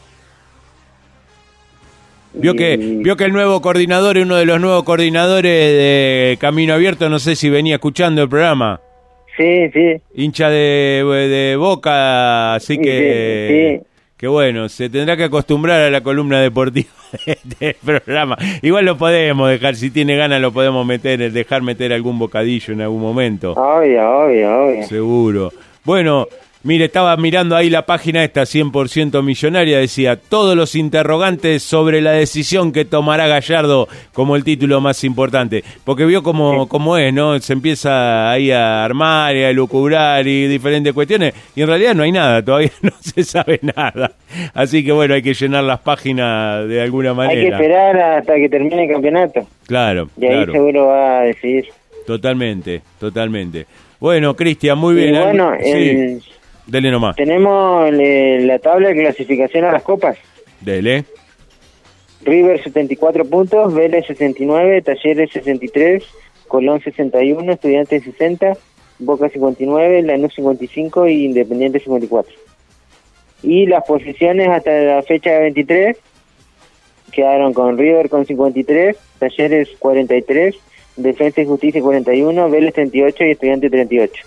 Vio que, vio que el nuevo coordinador, uno de los nuevos coordinadores de Camino Abierto, no sé si venía escuchando el programa. Sí, sí. Hincha de, de Boca, así que, Sí, sí. que bueno, se tendrá que acostumbrar a la columna deportiva del programa. Igual lo podemos dejar, si tiene ganas lo podemos meter, dejar meter algún bocadillo en algún momento. Obvio, obvio, obvio. Seguro. Bueno, mire, estaba mirando ahí la página esta cien por ciento millonaria, decía, todos los interrogantes sobre la decisión que tomará Gallardo como el título más importante. Porque vio cómo, cómo es, ¿no? Se empieza ahí a armar y a lucubrar y diferentes cuestiones, y en realidad no hay nada, todavía no se sabe nada. Así que bueno, hay que llenar las páginas de alguna manera. Hay que esperar hasta que termine el campeonato. Claro, Y ahí claro. seguro va a decidir. Totalmente, totalmente. Bueno, Cristian, muy Y bien. bueno, Sí. el- Dele nomás. tenemos eh, la tabla de clasificación a las copas. Dele. River setenta y cuatro puntos, Vélez sesenta y nueve, Talleres sesenta y tres, Colón sesenta y uno, Estudiantes sesenta, Boca cincuenta y nueve, Lanús cincuenta y cinco y Independiente cincuenta y cuatro. Y las posiciones hasta la fecha veintitrés quedaron con River con cincuenta y tres, Talleres cuarenta y tres, Defensa y Justicia cuarenta y uno, Vélez treinta y ocho y Estudiantes treinta y ocho.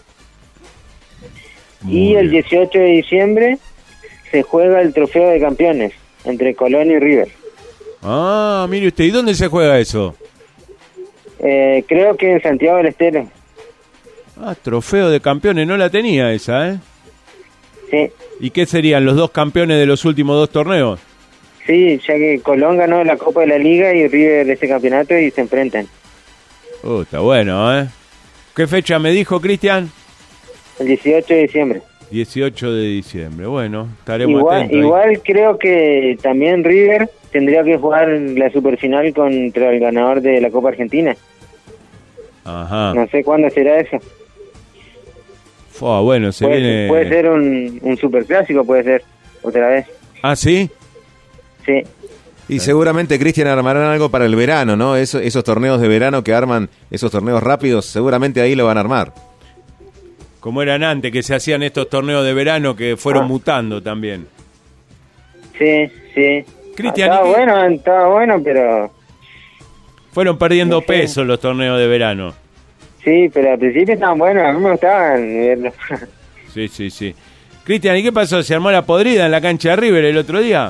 Y el dieciocho de diciembre se juega el trofeo de campeones entre Colón y River. Ah, mire usted, ¿y dónde se juega eso? Eh, creo que en Santiago del Estero. Ah, trofeo de campeones, no la tenía esa, ¿eh? Sí. ¿Y qué serían los dos campeones de los últimos dos torneos? Sí, ya que Colón ganó la Copa de la Liga y River este campeonato y se enfrentan. Oh, está bueno, ¿eh? ¿Qué fecha me dijo, Cristian? El dieciocho de diciembre. dieciocho de diciembre, bueno, estaremos Igual, atentos. ahí. igual creo que también River tendría que jugar la superfinal contra el ganador de la Copa Argentina. Ajá. No sé cuándo será eso. Fua, bueno, se puede, viene... puede ser un, un superclásico, puede ser, otra vez. ¿Ah, sí? Sí. Y seguramente, Cristian, armarán algo para el verano, ¿no? Eso- esos torneos de verano que arman, esos torneos rápidos, seguramente ahí lo van a armar. Como eran antes, que se hacían estos torneos de verano que fueron Ah. mutando también. Sí, sí. Cristian, estaba ¿y qué- bueno, estaba bueno, pero Fueron perdiendo No sé. peso los torneos de verano. sí, pero al principio estaban buenos, a mí me gustaban verlos. Sí, sí, sí. Cristian, ¿y qué pasó? ¿Se armó la podrida en la cancha de River el otro día?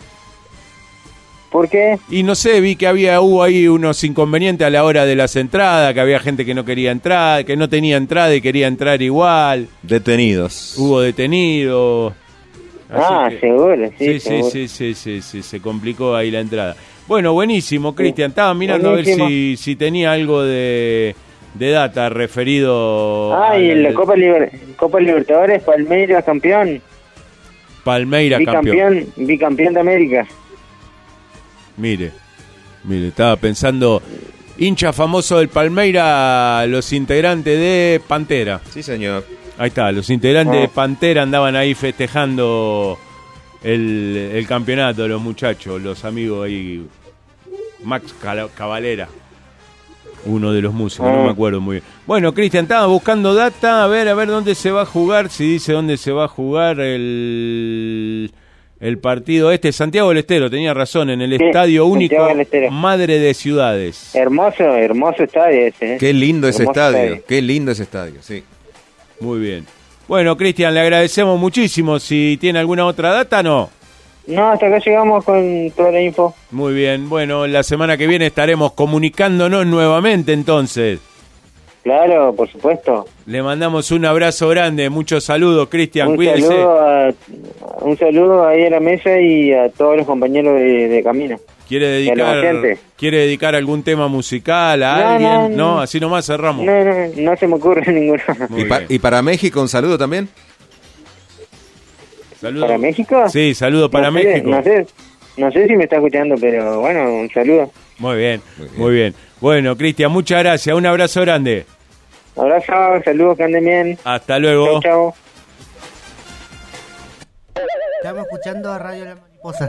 ¿Por qué? Y no sé, vi que había hubo ahí unos inconvenientes a la hora de las entradas, que había gente que no quería entrar, que no tenía entrada y quería entrar igual. Detenidos. Hubo detenidos. Así Ah, que- seguro, sí, Sí, sí, seguro. sí, sí, sí, sí, se complicó ahí la entrada. Bueno, buenísimo, Cristian. Estaba mirando buenísimo. a ver si, si tenía algo de, de data referido Ah, y a en la Copa, Liber- Copa Libertadores, Palmeiras campeón, Palmeiras campeón. bicampeón, bicampeón de América. Mire, mire, estaba pensando, hincha famoso del Palmeira, los integrantes de Pantera. Sí, señor. Ahí está, los integrantes Ah. de Pantera andaban ahí festejando el, el campeonato, los muchachos, los amigos ahí. Max Cala- Cavalera, uno de los músicos, no Ah. me acuerdo muy bien. Bueno, Cristian, estaba buscando data, a ver, a ver dónde se va a jugar, si dice dónde se va a jugar el, el partido este. Santiago del Estero, tenía razón, en el Sí, Estadio Único Santiago del Estero. Madre de Ciudades. Hermoso, hermoso estadio ese. ¿eh? Qué lindo ese Hermoso estadio. Qué lindo ese estadio, sí. Muy bien. Bueno, Cristian, le agradecemos muchísimo. Si tiene alguna otra data, no. No, hasta acá llegamos con toda la info. Muy bien. Bueno, la semana que viene estaremos comunicándonos nuevamente entonces. Claro, por supuesto. Le mandamos un abrazo grande, muchos saludos, Cristian, Un cuídese. saludo, a, un saludo ahí a la mesa y a todos los compañeros de, de camino. ¿Quiere Y a los dedicar, oyentes. ¿Quiere dedicar algún tema musical a No, alguien? no, No, no. así nomás cerramos. No, no, no se me ocurre ninguno. Muy Y, pa- bien. y para México, un saludo también. Saludo. ¿Para México? Sí, saludo para No sé, México. No sé, No sé si me está escuchando, pero bueno, un saludo. Muy bien, muy bien. Muy bien. Bueno, Cristian, muchas gracias. Un abrazo grande. Abrazo, saludos, que anden bien. Hasta luego. Chau, chau. Estamos escuchando a Radio La Mariposa.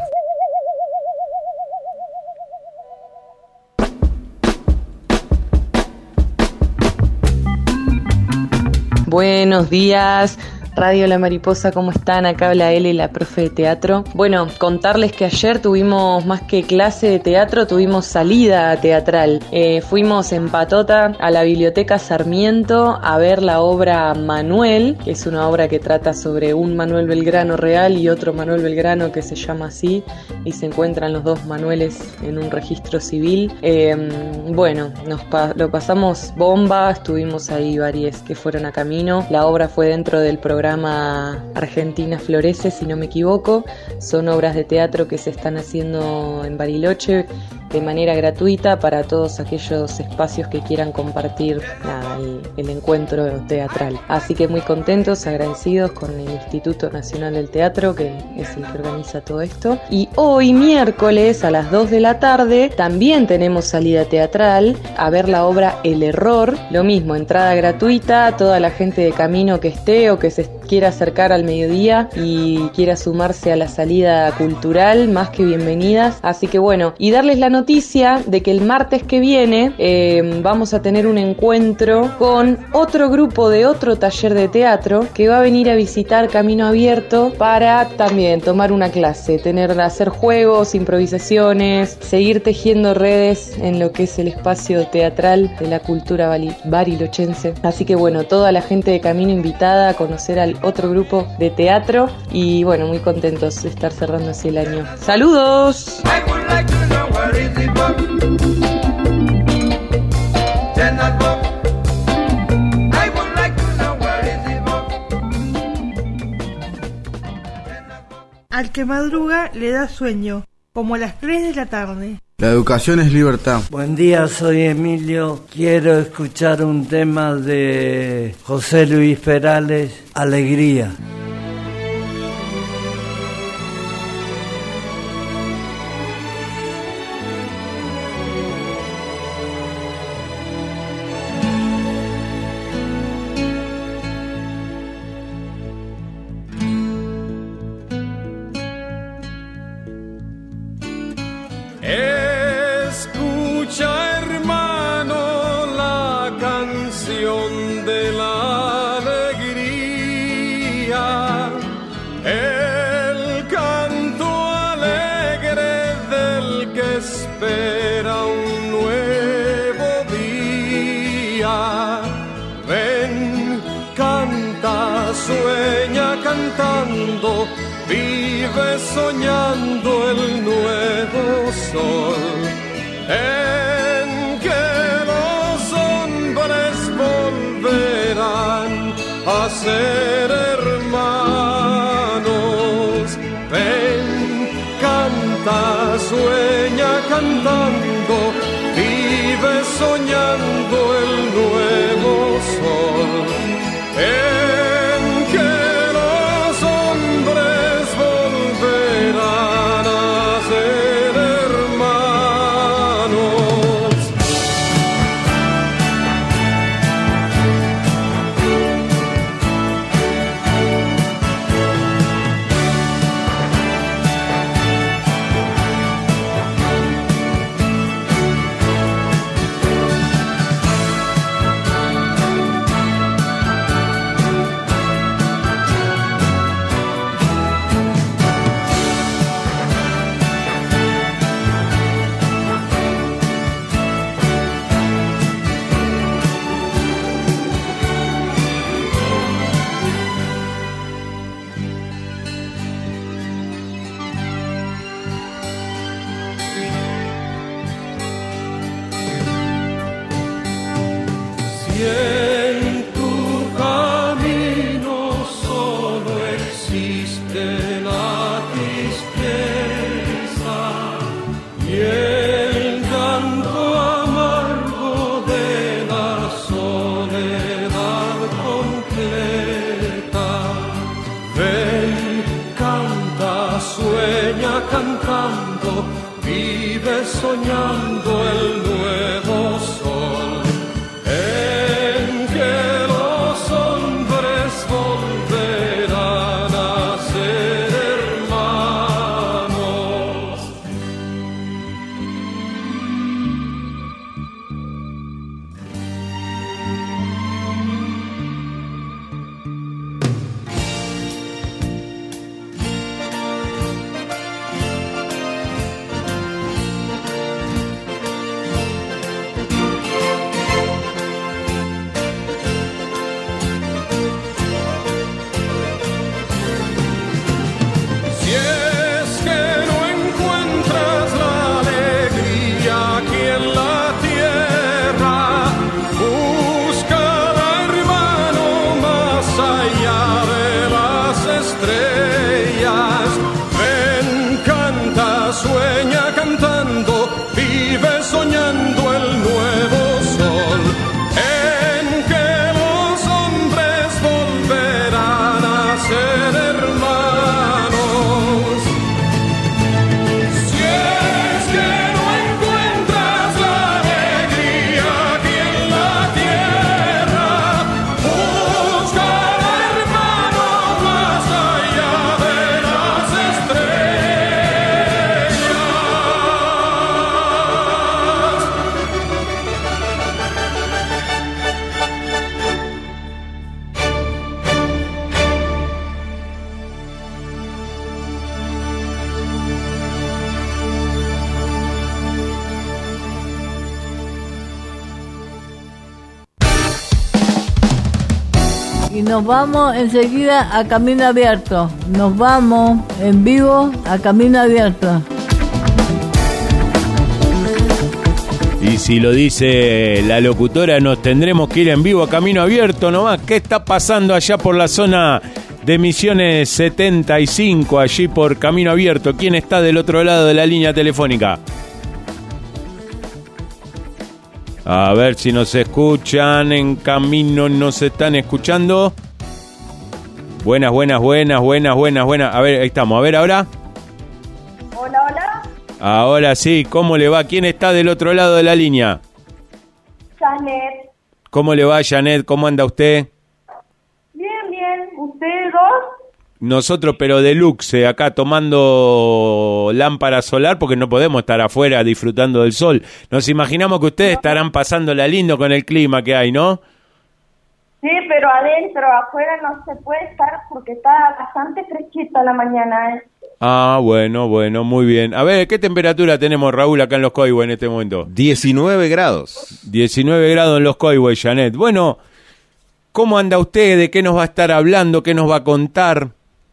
Buenos días, Radio La Mariposa, ¿cómo están? Acá habla L, la profe de teatro. Bueno, contarles que ayer tuvimos más que clase de teatro, tuvimos salida teatral. Eh, fuimos en patota a la Biblioteca Sarmiento a ver la obra Manuel, que es una obra que trata sobre un Manuel Belgrano real y otro Manuel Belgrano que se llama así, y se encuentran los dos Manueles en un registro civil. Eh, bueno, nos pa- lo pasamos bomba, estuvimos ahí varios que fueron a camino. La obra fue dentro del programa Argentina Florece, si no me equivoco. Son obras de teatro que se están haciendo en Bariloche de manera gratuita para todos aquellos espacios que quieran compartir nada, el, el encuentro teatral. Así que muy contentos, agradecidos con el Instituto Nacional del Teatro, que es el que organiza todo esto. Y hoy, miércoles, a las dos de la tarde, también tenemos salida teatral a ver la obra El Error. Lo mismo, entrada gratuita, toda la gente de camino que esté o que se quiera acercar al mediodía y quiera sumarse a la salida cultural, más que bienvenidas. Así que bueno, y darles la noticia de que el martes que viene eh, vamos a tener un encuentro con otro grupo de otro taller de teatro que va a venir a visitar Camino Abierto para también tomar una clase, tener, hacer juegos, improvisaciones, seguir tejiendo redes en lo que es el espacio teatral de la cultura bali- barilochense. Así que bueno, toda la gente de Camino invitada a conocer al otro grupo de teatro y bueno, muy contentos de estar cerrando así el año. ¡Saludos! Al que madruga le da sueño, como a las tres de la tarde. La educación es libertad. Buen día, soy Emilio. Quiero escuchar un tema de José Luis Perales, Alegría. Escucha, hermano, la canción de la alegría, el canto alegre del que espera un nuevo día. Ven, canta, sueña cantando, vive soñando el nuevo sol, en que los hombres volverán a ser hermanos. Ven, canta, sueña cantando, vive soñando el nuevo sol, en que los hombres volverán a ser hermanos. Si en tu camino solo existe la tristeza y el canto amargo de la soledad completa, ven, canta, sueña cantando, soñando el nuevo sol, en que los hombres volverán a ser hermanos. Si es que no encuentras la alegría aquí en la tierra, búscala, hermano, más allá de las estrellas. Ven, canta, sueña cantando, vive soñando el nuevo sol, en que los hombres volverán a ser hermanos. Si es que no encuentras la alegría aquí en la tierra, búscala, hermano, más allá de las estrellas. Y nos vamos enseguida a Camino Abierto. Nos vamos en vivo a Camino Abierto. Y si lo dice la locutora, nos tendremos que ir en vivo a Camino Abierto nomás. ¿Qué está pasando allá por la zona de Misiones setenta y cinco, allí por Camino Abierto? ¿Quién está del otro lado de la línea telefónica? A ver si nos escuchan. En camino nos están escuchando. Buenas, buenas, buenas, buenas, buenas, buenas. A ver, ahí estamos. A ver, ahora. Hola, hola. Ahora sí. ¿Cómo le va? ¿Quién está del otro lado de la línea? Janet. ¿Cómo le va, Janet? ¿Cómo anda usted? Bien, bien. ¿Ustedes dos? Nosotros, pero deluxe, acá tomando lámpara solar porque no podemos estar afuera disfrutando del sol. Nos imaginamos que ustedes estarán pasándola lindo con el clima que hay, ¿no? Sí, pero adentro, afuera no se puede estar porque está bastante fresquita la mañana, ¿eh? Ah, bueno, bueno, muy bien. A ver, ¿qué temperatura tenemos, Raúl, acá en Los Coihues en este momento? diecinueve grados. diecinueve grados en Los Coihues, Janet. Bueno, ¿cómo anda usted? ¿De qué nos va a estar hablando? ¿Qué nos va a contar?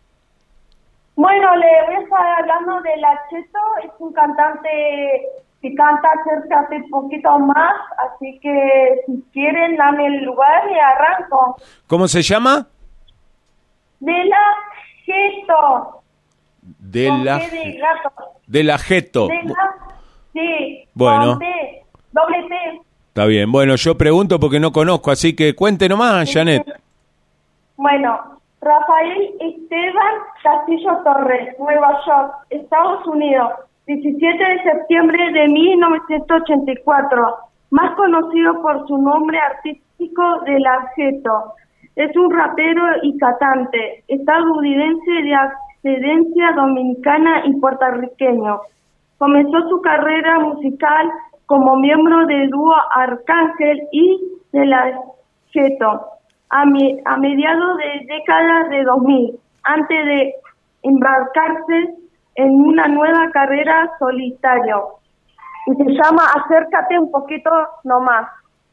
Bueno, le voy a estar hablando de La Cheto, es un cantante que canta Acércate un poquito más, así que si quieren dame el lugar y arranco. ¿Cómo se llama? De La Cheto. De Con la, T de gato. de la Geto. De la, sí, Bueno. con T, doble T. Está bien, bueno, yo pregunto porque no conozco, así que cuente nomás, Janet. Bueno, Rafael Esteban Castillo Torres, Nueva York, Estados Unidos, diecisiete de septiembre de mil novecientos ochenta y cuatro, más conocido por su nombre artístico de La Geto. Es un rapero y cantante estadounidense de ascendencia dominicana y puertorriqueño. Comenzó su carrera musical como miembro del dúo Arcángel y de La Geto a, mi, a mediados de década de dos mil, antes de embarcarse en una nueva carrera solitario. Y se llama Acércate un poquito nomás.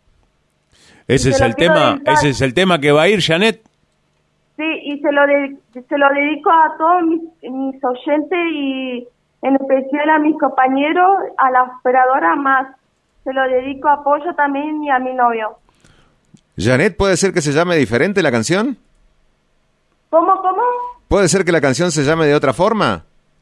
Ese es el tema, ese es el tema que va a ir, Janet. Sí, y se lo de, se lo dedico a todos mis, mis oyentes y en especial a mis compañeros, a la operadora más. Se lo dedico a Pollo también y a mi novio. Janet, ¿puede ser que se llame diferente la canción? ¿Cómo, cómo? ¿Puede ser que la canción se llame de otra forma?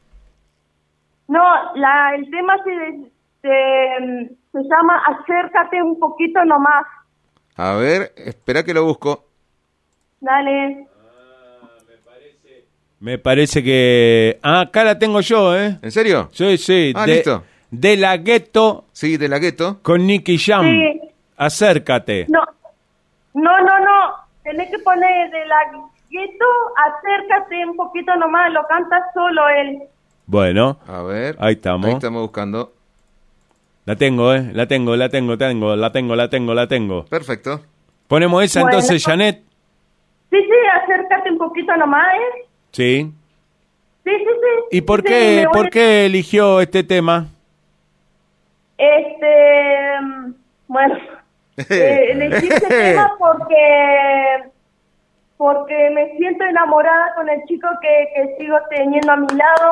No, la, el tema se, se, se llama Acércate un poquito nomás. A ver, espera que lo busco. Dale. Me parece que... Ah, acá la tengo yo, ¿eh? ¿En serio? Sí, sí. Ah, de, listo. De la Gueto. Sí, De la Gueto. Con Nicky Jam. Sí. Acércate. No, no, no, no. Tenés que poner De la Gueto, acércate un poquito nomás, lo canta solo él. Bueno. A ver. Ahí estamos. Ahí estamos buscando. La tengo, ¿eh? La tengo, la tengo, tengo, la tengo, la tengo, la tengo. Perfecto. ¿Ponemos esa Bueno. entonces, Janet? Sí, sí, acércate un poquito nomás, ¿eh? Sí. Sí, sí, sí. ¿Y por Sí, qué, me voy- por qué eligió este tema? Este, mm, bueno, eh, elegí este tema porque porque me siento enamorada con el chico que, que sigo teniendo a mi lado.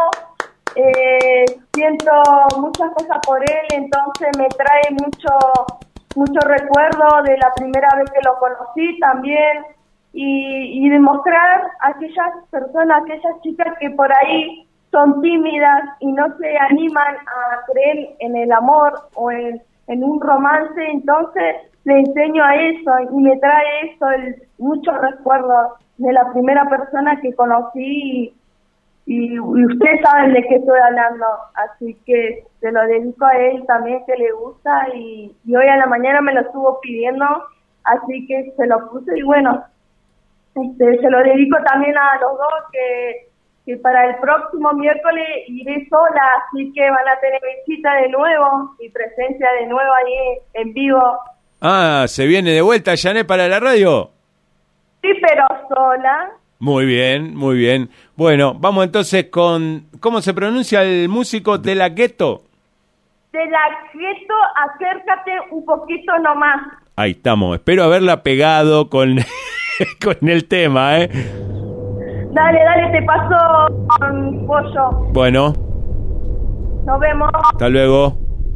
Eh, siento muchas cosas por él, entonces me trae mucho mucho recuerdo de la primera vez que lo conocí también, y, y demostrar a aquellas personas, aquellas chicas que por ahí son tímidas y no se animan a creer en el amor o en, en un romance, entonces le enseño a eso y me trae eso, el, muchos recuerdos de la primera persona que conocí, y, y ustedes saben de qué estoy hablando, así que se lo dedico a él también, que le gusta, y, y hoy a la mañana me lo estuvo pidiendo, así que se lo puse, y bueno, este, se lo dedico también a los dos, que, que para el próximo miércoles iré sola, así que van a tener visita de nuevo y presencia de nuevo ahí en vivo. Ah, ¿se viene de vuelta, Janet, para la radio? Sí, pero sola. Muy bien, muy bien. Bueno, vamos entonces con... ¿Cómo se pronuncia el músico De la Gueto? De la Gueto, acércate un poquito nomás. Ahí estamos. Espero haberla pegado con, con el tema, ¿eh? Dale, dale, te paso con Pollo. Bueno, Nos vemos. hasta luego.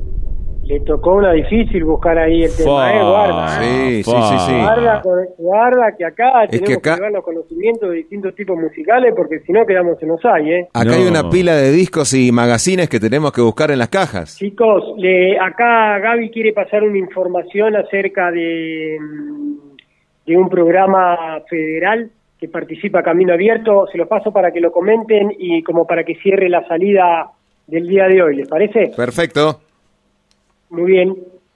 Le tocó una difícil buscar ahí el tema, Fua. ¿eh? Guarda. Sí, ¿eh? sí, sí, sí. Guarda, con- guarda que acá Es tenemos que que, acá- llevar los conocimientos de distintos tipos musicales, porque si no quedamos en los hay, ¿eh? Acá hay una pila de discos y magazines que tenemos que buscar en las cajas. Chicos, le, acá Gaby quiere pasar una información acerca de, mm, de un programa federal que participa Camino Abierto. Se los paso para que lo comenten y como para que cierre la salida del día de hoy, ¿les parece? Perfecto. Muy bien.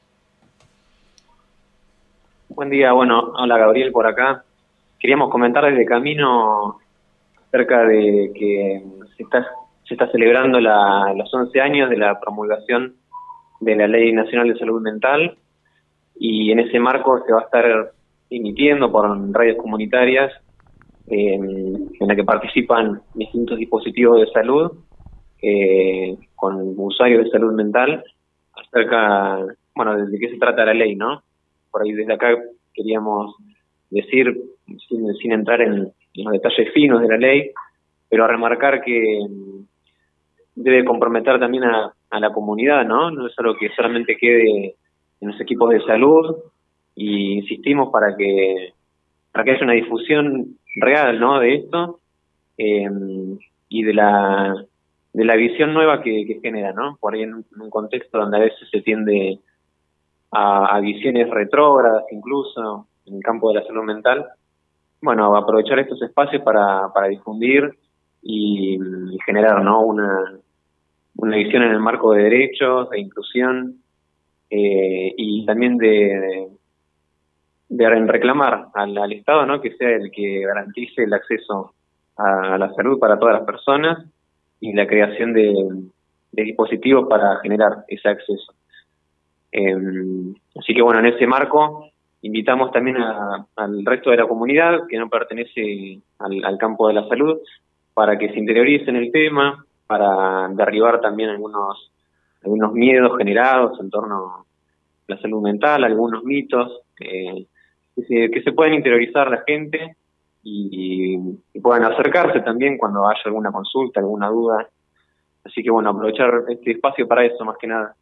Buen día, bueno, hola Gabriel por acá. Queríamos comentar desde Camino acerca de que se está, se está celebrando la, los once años de la promulgación de la Ley Nacional de Salud Mental, y en ese marco se va a estar emitiendo por radios comunitarias eh, en la que participan distintos dispositivos de salud eh, con usuarios de salud mental acerca, bueno, de qué se trata la ley, ¿no? Por ahí desde acá queríamos decir, sin, sin entrar en, en los detalles finos de la ley, pero a remarcar que mm, debe comprometer también a, a la comunidad, ¿no? No es algo que solamente quede en los equipos de salud, y insistimos para que para que haya una difusión real, ¿no? De esto eh, y de la de la visión nueva que, que genera, ¿no? Por ahí en un, en un contexto donde a veces se tiende a, a visiones retrógradas, incluso en el campo de la salud mental. Bueno, aprovechar estos espacios para, para difundir y, y generar, ¿no? Una, una visión en el marco de derechos, de inclusión eh, y también de, de, de reclamar al, al Estado, ¿no? Que sea el que garantice el acceso a, a la salud para todas las personas y la creación de, de dispositivos para generar ese acceso. Eh, así que bueno, en ese marco invitamos también a, al resto de la comunidad que no pertenece al, al campo de la salud para que se interioricen el tema, para derribar también algunos algunos miedos generados en torno a la salud mental, algunos mitos eh, que, se, que se pueden interiorizar la gente y, y puedan acercarse también cuando haya alguna consulta, alguna duda. Así que bueno, aprovechar este espacio para eso más que nada.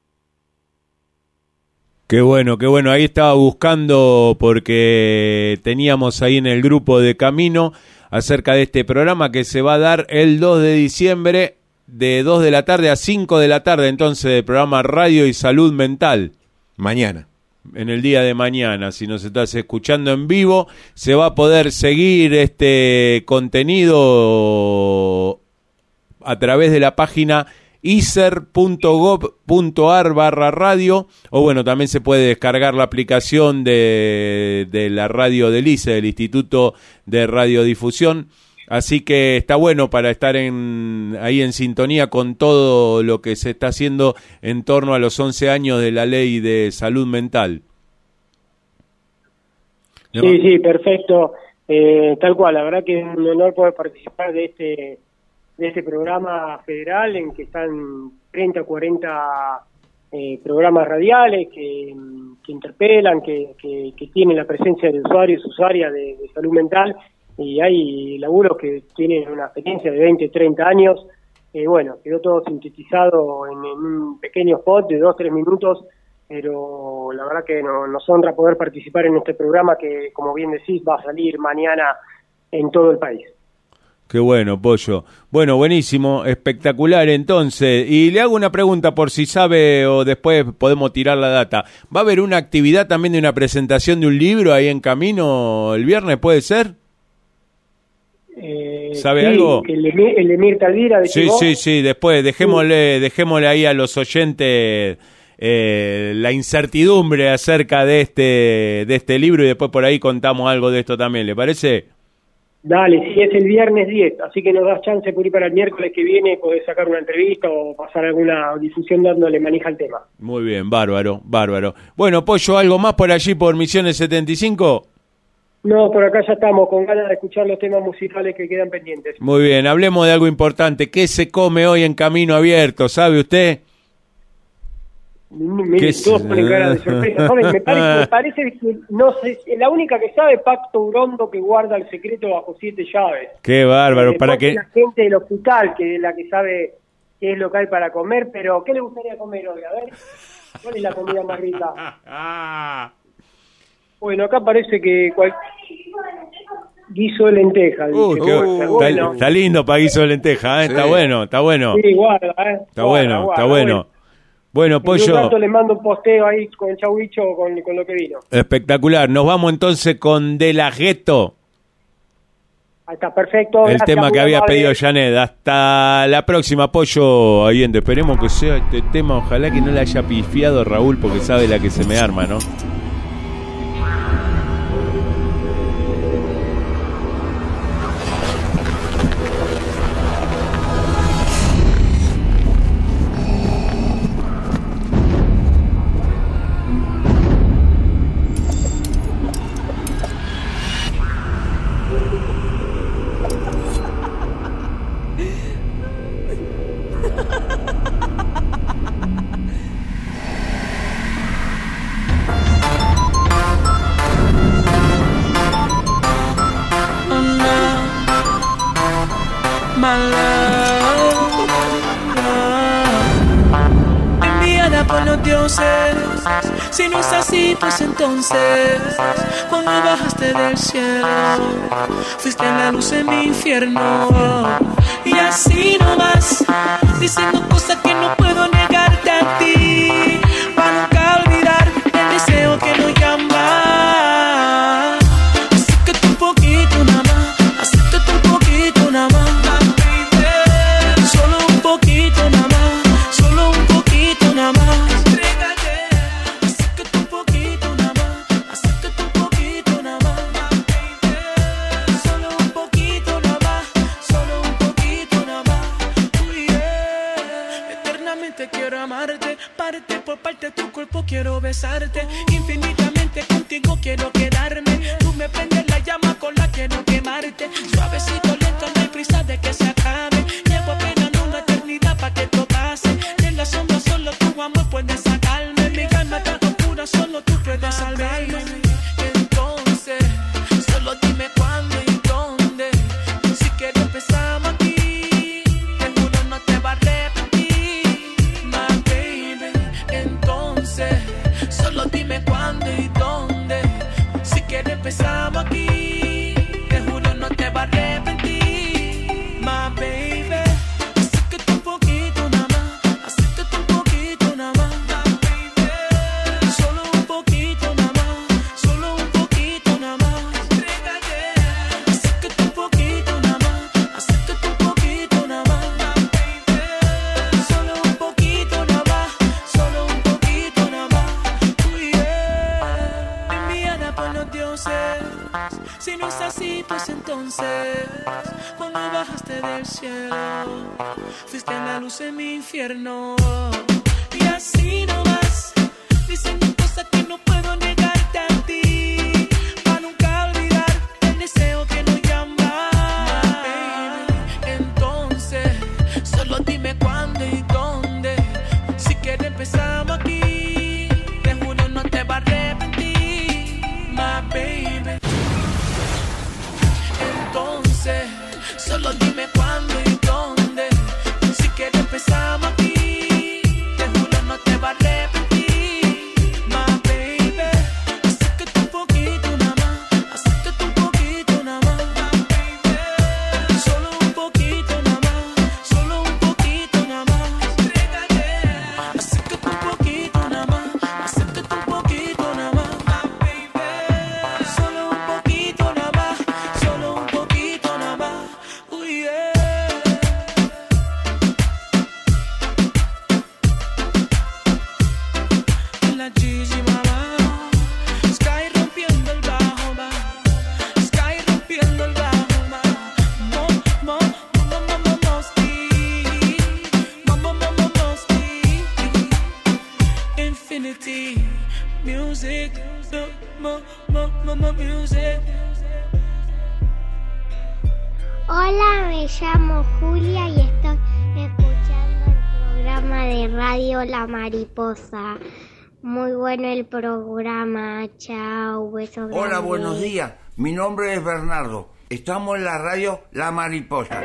Qué bueno, qué bueno. Ahí estaba buscando porque teníamos ahí en el grupo de Camino acerca de este programa que se va a dar el dos de diciembre de dos de la tarde a cinco de la tarde, entonces el programa Radio y Salud Mental. Mañana. En el día de mañana, si nos estás escuchando en vivo, se va a poder seguir este contenido a través de la página iser punto gov punto ar barra radio, o bueno, también se puede descargar la aplicación de, de la radio del I C E, del Instituto de Radiodifusión, así que está bueno para estar en, ahí en sintonía con todo lo que se está haciendo en torno a los once años de la Ley de Salud Mental. ¿No? Sí, sí, perfecto, eh, tal cual, la verdad que es un honor poder participar de este de este programa federal en que están treinta, cuarenta eh, programas radiales que, que interpelan, que, que, que tienen la presencia de usuarios, usuarias de, de salud mental, y hay laburos que tienen una experiencia de veinte, treinta años. Eh, bueno, quedó todo sintetizado en, en un pequeño spot de dos, tres minutos, pero la verdad que no, nos honra poder participar en este programa que, como bien decís, va a salir mañana en todo el país. Qué bueno, Pollo. Bueno, buenísimo, espectacular entonces. Y le hago una pregunta por si sabe o después podemos tirar la data. ¿Va a haber una actividad también de una presentación de un libro ahí en camino el viernes, puede ser? Eh, ¿Sabe sí, algo? El de, el de Mirta Alvira. Sí, llegó. sí, sí, después dejémosle, dejémosle ahí a los oyentes eh, la incertidumbre acerca de este, de este libro y después por ahí contamos algo de esto también, ¿le parece? Dale, sí, es el viernes diez, así que nos das chance por ir para el miércoles que viene, podés sacar una entrevista o pasar alguna difusión dándole manija al tema. Muy bien, bárbaro, bárbaro. Bueno, Pollo, ¿algo más por allí por Misiones setenta y cinco? No, por acá ya estamos con ganas de escuchar los temas musicales que quedan pendientes. Muy bien, hablemos de algo importante. ¿Qué se come hoy en Camino Abierto? ¿Sabe usted? Me, todos ponen cara de sorpresa. Me parece, me parece que no sé, la única que sabe Pacto Urondo, que guarda el secreto bajo siete llaves. Qué bárbaro, Eh, para que la gente del hospital, que es la que sabe qué es lo que hay para comer, pero ¿qué le gustaría comer hoy? A ver, ¿cuál es la comida más rica? Bueno, acá parece que cual... guiso de lenteja. Uh, dice. qué- Bueno, está, está lindo para guiso de lenteja, ¿eh? Sí. Está bueno, está bueno. Sí, guarda, ¿eh? Está Guarda, bueno, guarda, está bueno. Bueno, En un Pollo, rato le mando un posteo ahí con el chauvicho con, con lo que vino. espectacular. Nos vamos entonces con De La Ghetto, Ahí está, perfecto. el Gracias, tema muy que había amable. pedido Janet. Hasta la próxima, Pollo oyente. Esperemos que sea este tema. Ojalá que no le haya pifiado Raúl, porque sabe la que se me arma, ¿no? Enviada por los dioses, si no es así, pues entonces, cuando bajaste del cielo, fuiste la luz en mi infierno. Y así nomás, diciendo cosas que no puedo negarte a ti, para nunca olvidar el deseo que nos llama. Acércate un poquito nada más, acércate un poquito nada más. Solo un poquito nada más, solo un poquito nada más. Acércate un poquito nada más, acércate un poquito nada más. Solo un poquito nada más, solo un poquito nada más. Uy, yeah. Eternamente quiero amarte, parte por parte tu cuerpo quiero besarte. Infinitamente contigo quiero quedarme. Tú me prendes la llama con la quiero quemarte. Suavecito, lento, no hay prisa de que se acabe. Llevo apenas una eternidad para que esto pase. De la sombra solo tu amor puede sacarme. Mi alma tan oscura solo tú puedes salvarme. Entonces, solo dime cuándo y dónde. Si quieres empezamos aquí, te juro no te va a arrepentir, my baby. Entonces, solo dime cuándo y dónde. Si quieres empezamos aquí, te juro no te va a arrepentir, my baby. Acércate un poquito nada más, acércate un poquito nada más. Solo un poquito nada más, solo un poquito nada más. Acércate un poquito nada más, acércate un poquito nada más. Solo Si no es así, pues entonces, cuando bajaste del cielo, fuiste la luz en mi infierno. Y así nomás, diciendo cosas que no puedo negarte a ti, para nunca olvidar el deseo que nos llama. Baby, entonces, solo dime cuándo y dónde. Si quieres empezamos aquí, te juro no te va a arrepentir, my baby. Entonces, solo dime cuándo y dónde. Si quieres empezamos aquí, te juro no te va a arrepentir, my baby. Acércate un poquito nada más, acércate un poquito nada más, my baby. Solo un poquito nada más, solo un poquito nada más. Entrégate, acércate un poquito nada más, acércate un poquito nada más, my baby. Solo un poquito nada más, solo un poquito nada más. Uy, yeah. La Gigi mamá, Sky rompiendo el bajo, ma. Sky rompiendo el bajo, ma. Mo, mo, mo, mo, mo, mosti. Mo, mo, mo, mo, mosti. Infinity music, mo, mo, mo, mo, music. Hola, me llamo Julia y estoy escuchando el programa de Radio La Mariposa. Muy bueno el programa, chao, besos. Hola, grandes. buenos días. Mi nombre es Bernardo. Estamos en la radio La Mariposa.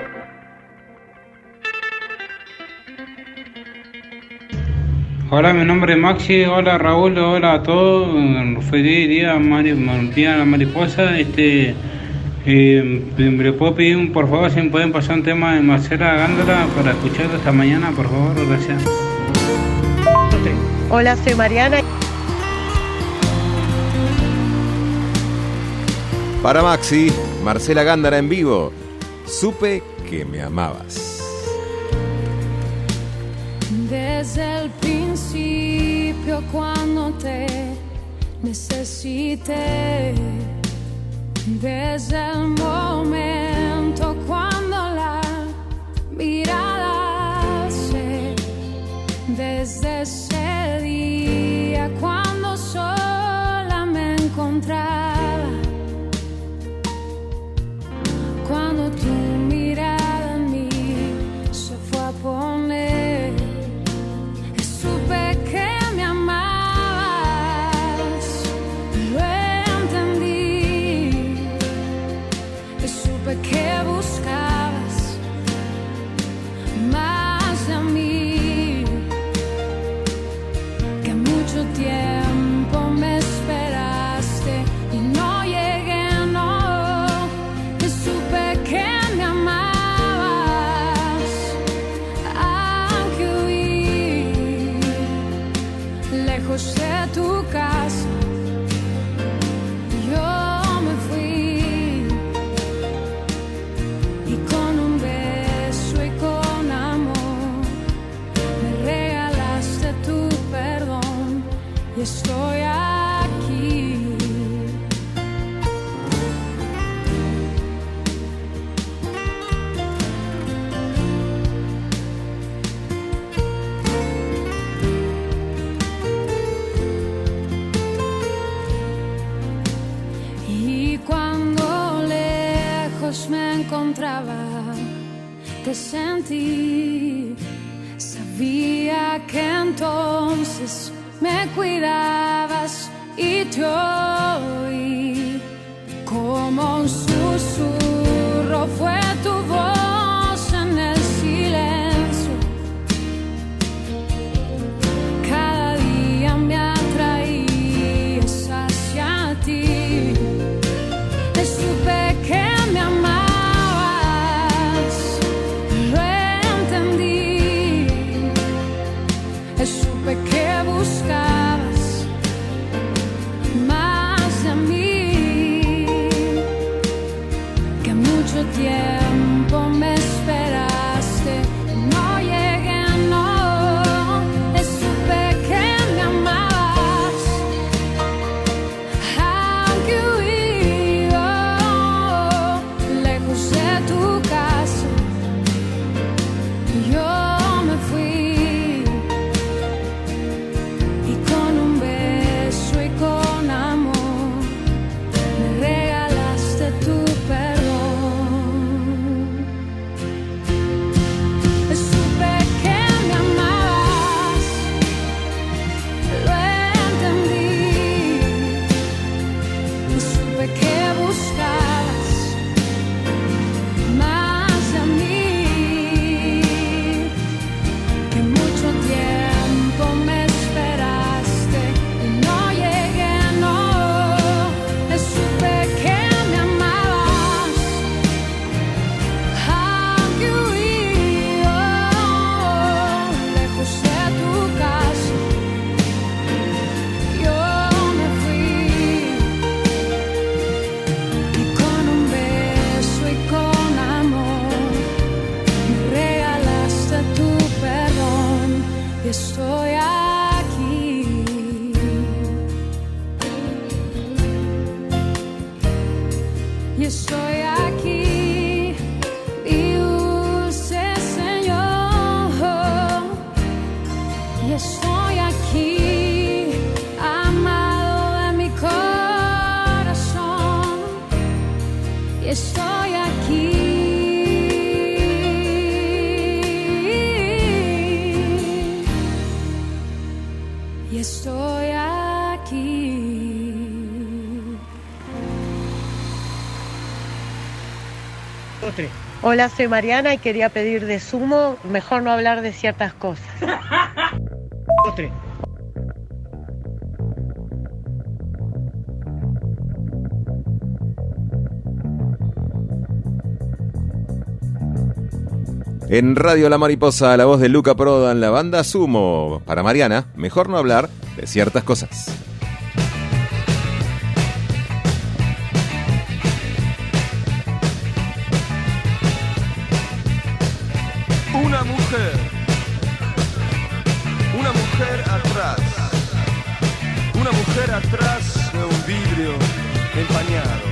Hola, mi nombre es Maxi. Hola, Raúl. Hola a todos. Feliz día, Mari, día La Mariposa. Este, eh, ¿me puedo pedir, un, por favor, si me pueden pasar un tema de Marcela Gándara para escucharlo esta mañana, por favor? Gracias. Hola, soy Mariana. Para Maxi, Marcela Gándara en vivo. Supe que me amabas. Desde el principio cuando te necesité, desde el momento cuando la mirada se, desde ese día cuando sola me encontraba, cuando tu mirada en mí se fue a poner, supe que me amabas, lo entendí, supe que buscabas más de mí, que mucho tiempo me esperaste y no llegué, no, que supe que me amabas, aunque huí lejos de tu casa, yo me fui y con un beso y con amor me regalaste tu perdón y estoy aquí. Y cuando lejos me encontraba, te sentí, sabía que entonces me cuidabas y te oí, como un susurro fue tu voz en el silencio, cada día me atraías hacia ti, te supe que me amabas, lo entendí, supe que buscabas más de mí, estoy aquí. Hola, soy Mariana y quería pedir de Sumo, mejor no hablar de ciertas cosas. En Radio La Mariposa, la voz de Luca Prodan, la banda Sumo. Para Mariana, mejor no hablar de ciertas cosas. Una mujer, una mujer atrás, una mujer atrás de un vidrio empañado.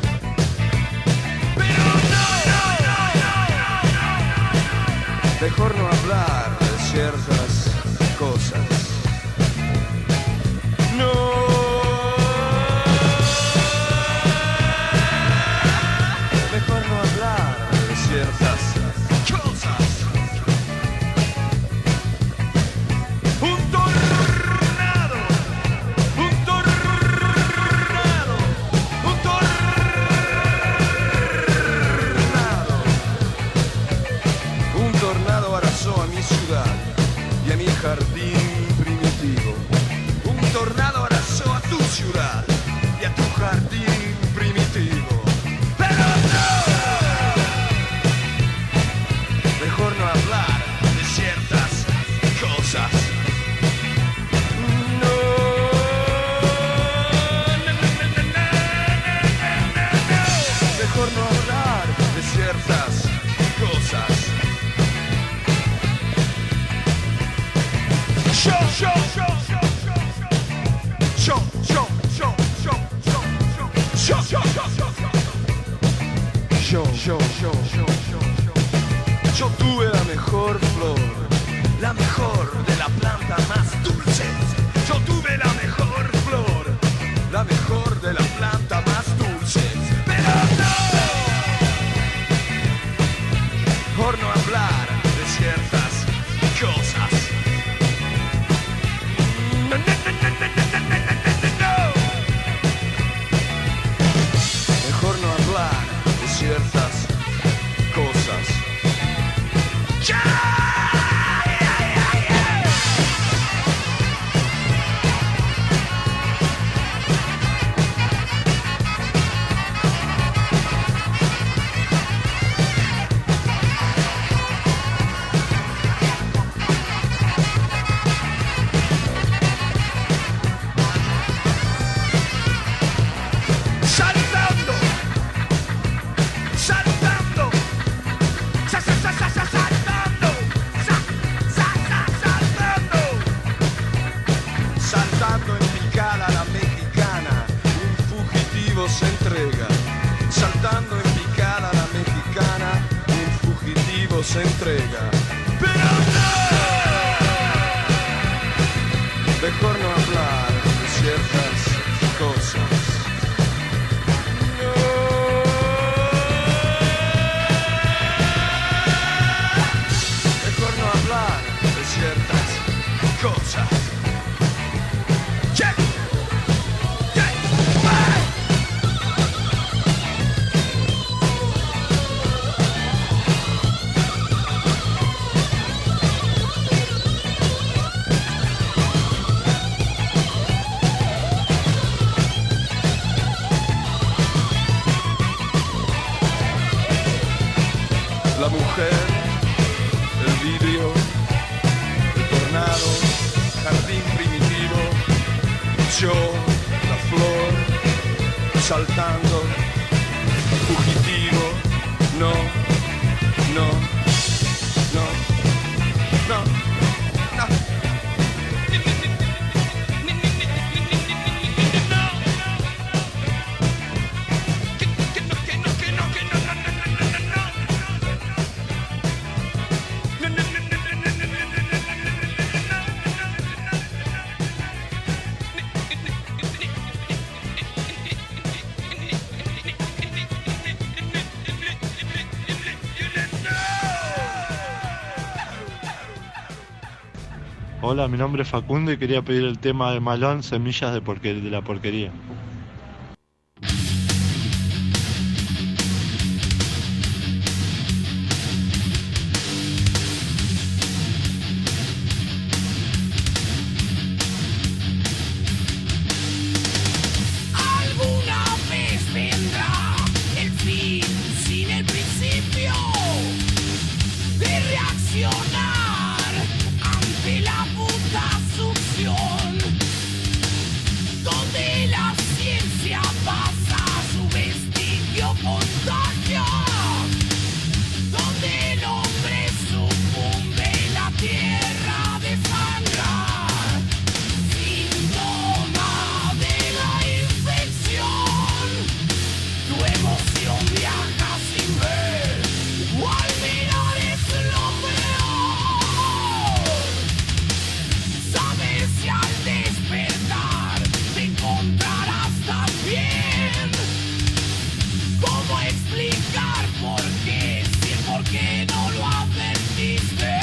Pero no, mejor no hablar de ciertas cosas. No. Mejor no hablar de ciertas cosas. Un tornado, un tornado, un tornado. Un tornado arrasó a mi ciudad y a mi jardín primitivo. Un tornado arrasó a tu ciudad y a tu jardín primitivo. Pero no, mejor no hablar de ciertas cosas. No, mejor no hablar de ciertas cosas. Yo, yo, yo, yo, yo, yo, yo, yo, yo, yo, yo, yo, yo, yo, yo, yo, yo tuve la mejor flor, la mejor de la planta más dulce. Yo tuve la mejor flor, la mejor de la planta más dulce. Pero no, por no hablar de ciertas cosas. No, no, no, no, no, no, no, no. Mejor no hablar de ciertas cosas. ¡Ya! Saltando, saltando, sa, sa, sa, sa, sa, saltando, sa, sa, sa, saltando, saltando en picada la mexicana, un fugitivo se entrega. Saltando en picada la mexicana, un fugitivo se entrega. Pero no, mejor no hablar de ciertas cosas. Mejor no hablar de ciertas cosas. Check. Check. Bye. La mujer, el vidrio, el tornado, jardín primitivo, yo, la flor, saltando, fugitivo, no, no, no, no, no. Hola, mi nombre es Facundo y quería pedir el tema de Malón, Semillas de, porquer- de la Porquería. Alguna vez vendrá el fin sin el principio de reaccionar ante la puta succión, donde la ciencia pasa su vestigio contagio, donde el hombre sucumbe, la tierra desangrar, síntoma de la infección, tu emoción viaja sin ver, o al mirar es lo peor. Sabes si al despertar te encontrarás también cómo explicar por qué, si el por qué no lo advertiste.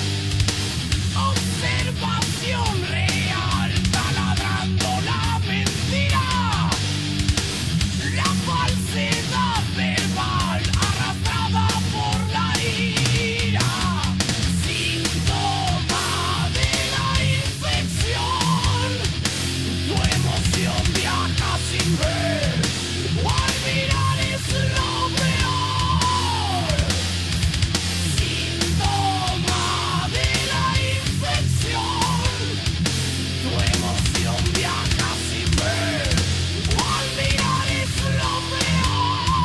Observación real, taladrando la mentira, la falsedad verbal arrastrada por la ira, síntoma de la infección, tu emoción viaja sin ver, o al mirar es lo peor, síntoma de la infección, tu emoción viaja sin ver, o al mirar es lo peor.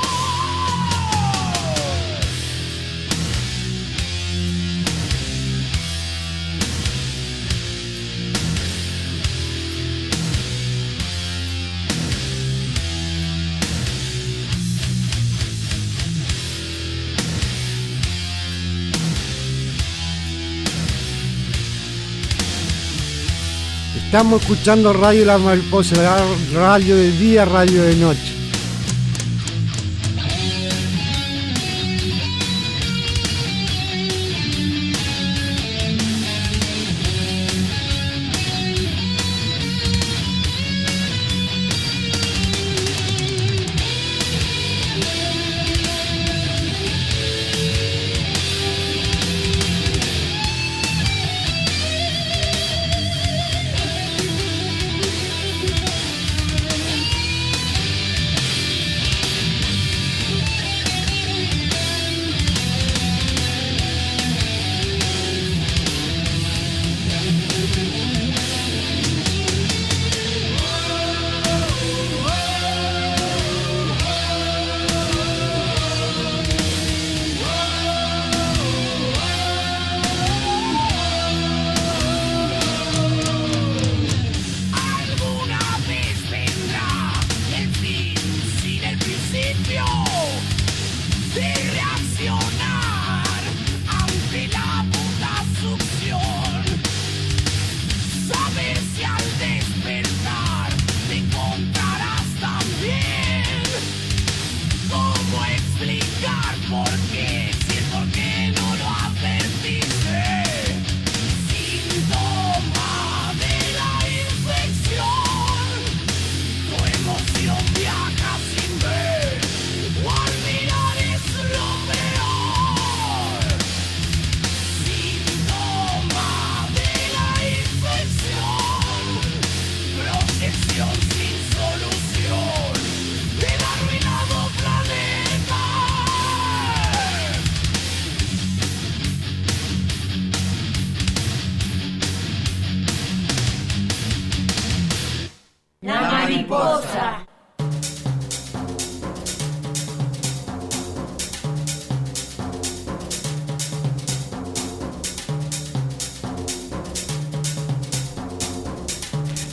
Estamos escuchando Radio La Mariposa, radio de día, radio de noche.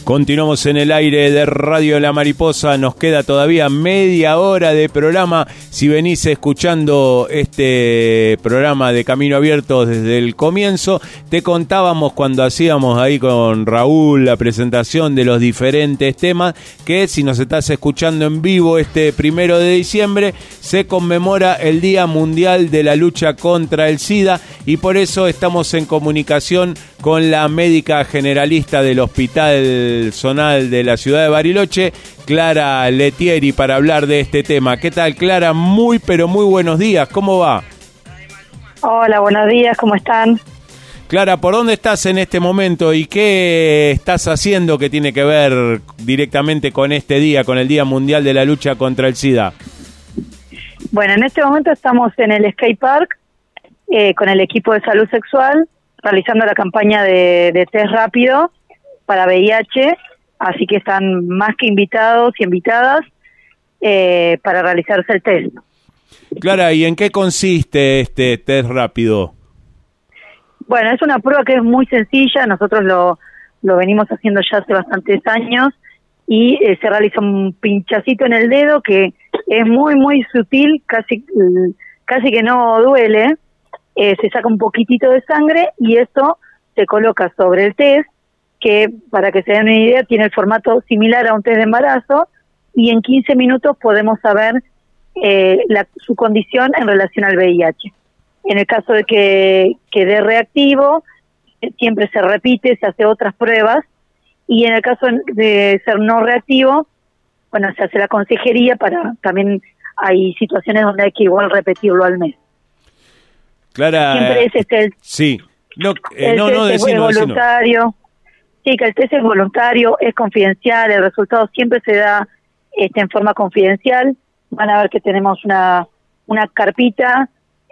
Continuamos en el aire de Radio La Mariposa, nos queda todavía media hora de programa. Si venís escuchando este programa de Camino Abierto desde el comienzo, te contábamos cuando hacíamos ahí con Raúl la presentación de los diferentes temas, que si nos estás escuchando en vivo este primero de diciembre, se conmemora el Día Mundial de la Lucha contra el SIDA, y por eso estamos en comunicación con la médica generalista del Hospital Zonal de la ciudad de Bariloche, Clara Lettieri, para hablar de este tema. ¿Qué tal, Clara? Muy, pero muy buenos días. ¿Cómo va? Hola, buenos días. ¿Cómo están? Clara, ¿por dónde estás en este momento y qué estás haciendo que tiene que ver directamente con este día, con el Día Mundial de la Lucha contra el SIDA? Bueno, en este momento estamos en el skate park eh, con el equipo de salud sexual realizando la campaña de, de test rápido para V I H, así que están más que invitados y invitadas eh, para realizarse el test. Clara, ¿y en qué consiste este test rápido? Bueno, es una prueba que es muy sencilla, nosotros lo, lo venimos haciendo ya hace bastantes años, y eh, se realiza un pinchacito en el dedo que es muy, muy sutil, casi, casi que no duele, eh, se saca un poquitito de sangre y eso se coloca sobre el test, que para que se den una idea tiene el formato similar a un test de embarazo, y en quince minutos podemos saber eh, la, su condición en relación al V I H. En el caso de que quede reactivo, eh, siempre se repite, se hace otras pruebas, y en el caso de ser no reactivo, bueno, se hace la consejería, para también hay situaciones donde hay que igual repetirlo al mes. Clara, siempre es este el, sí, no, eh, el no, test no, es decino, voluntario. decino. Sí, que el test es voluntario, es confidencial, el resultado siempre se da este, en forma confidencial. Van a ver que tenemos una una carpita,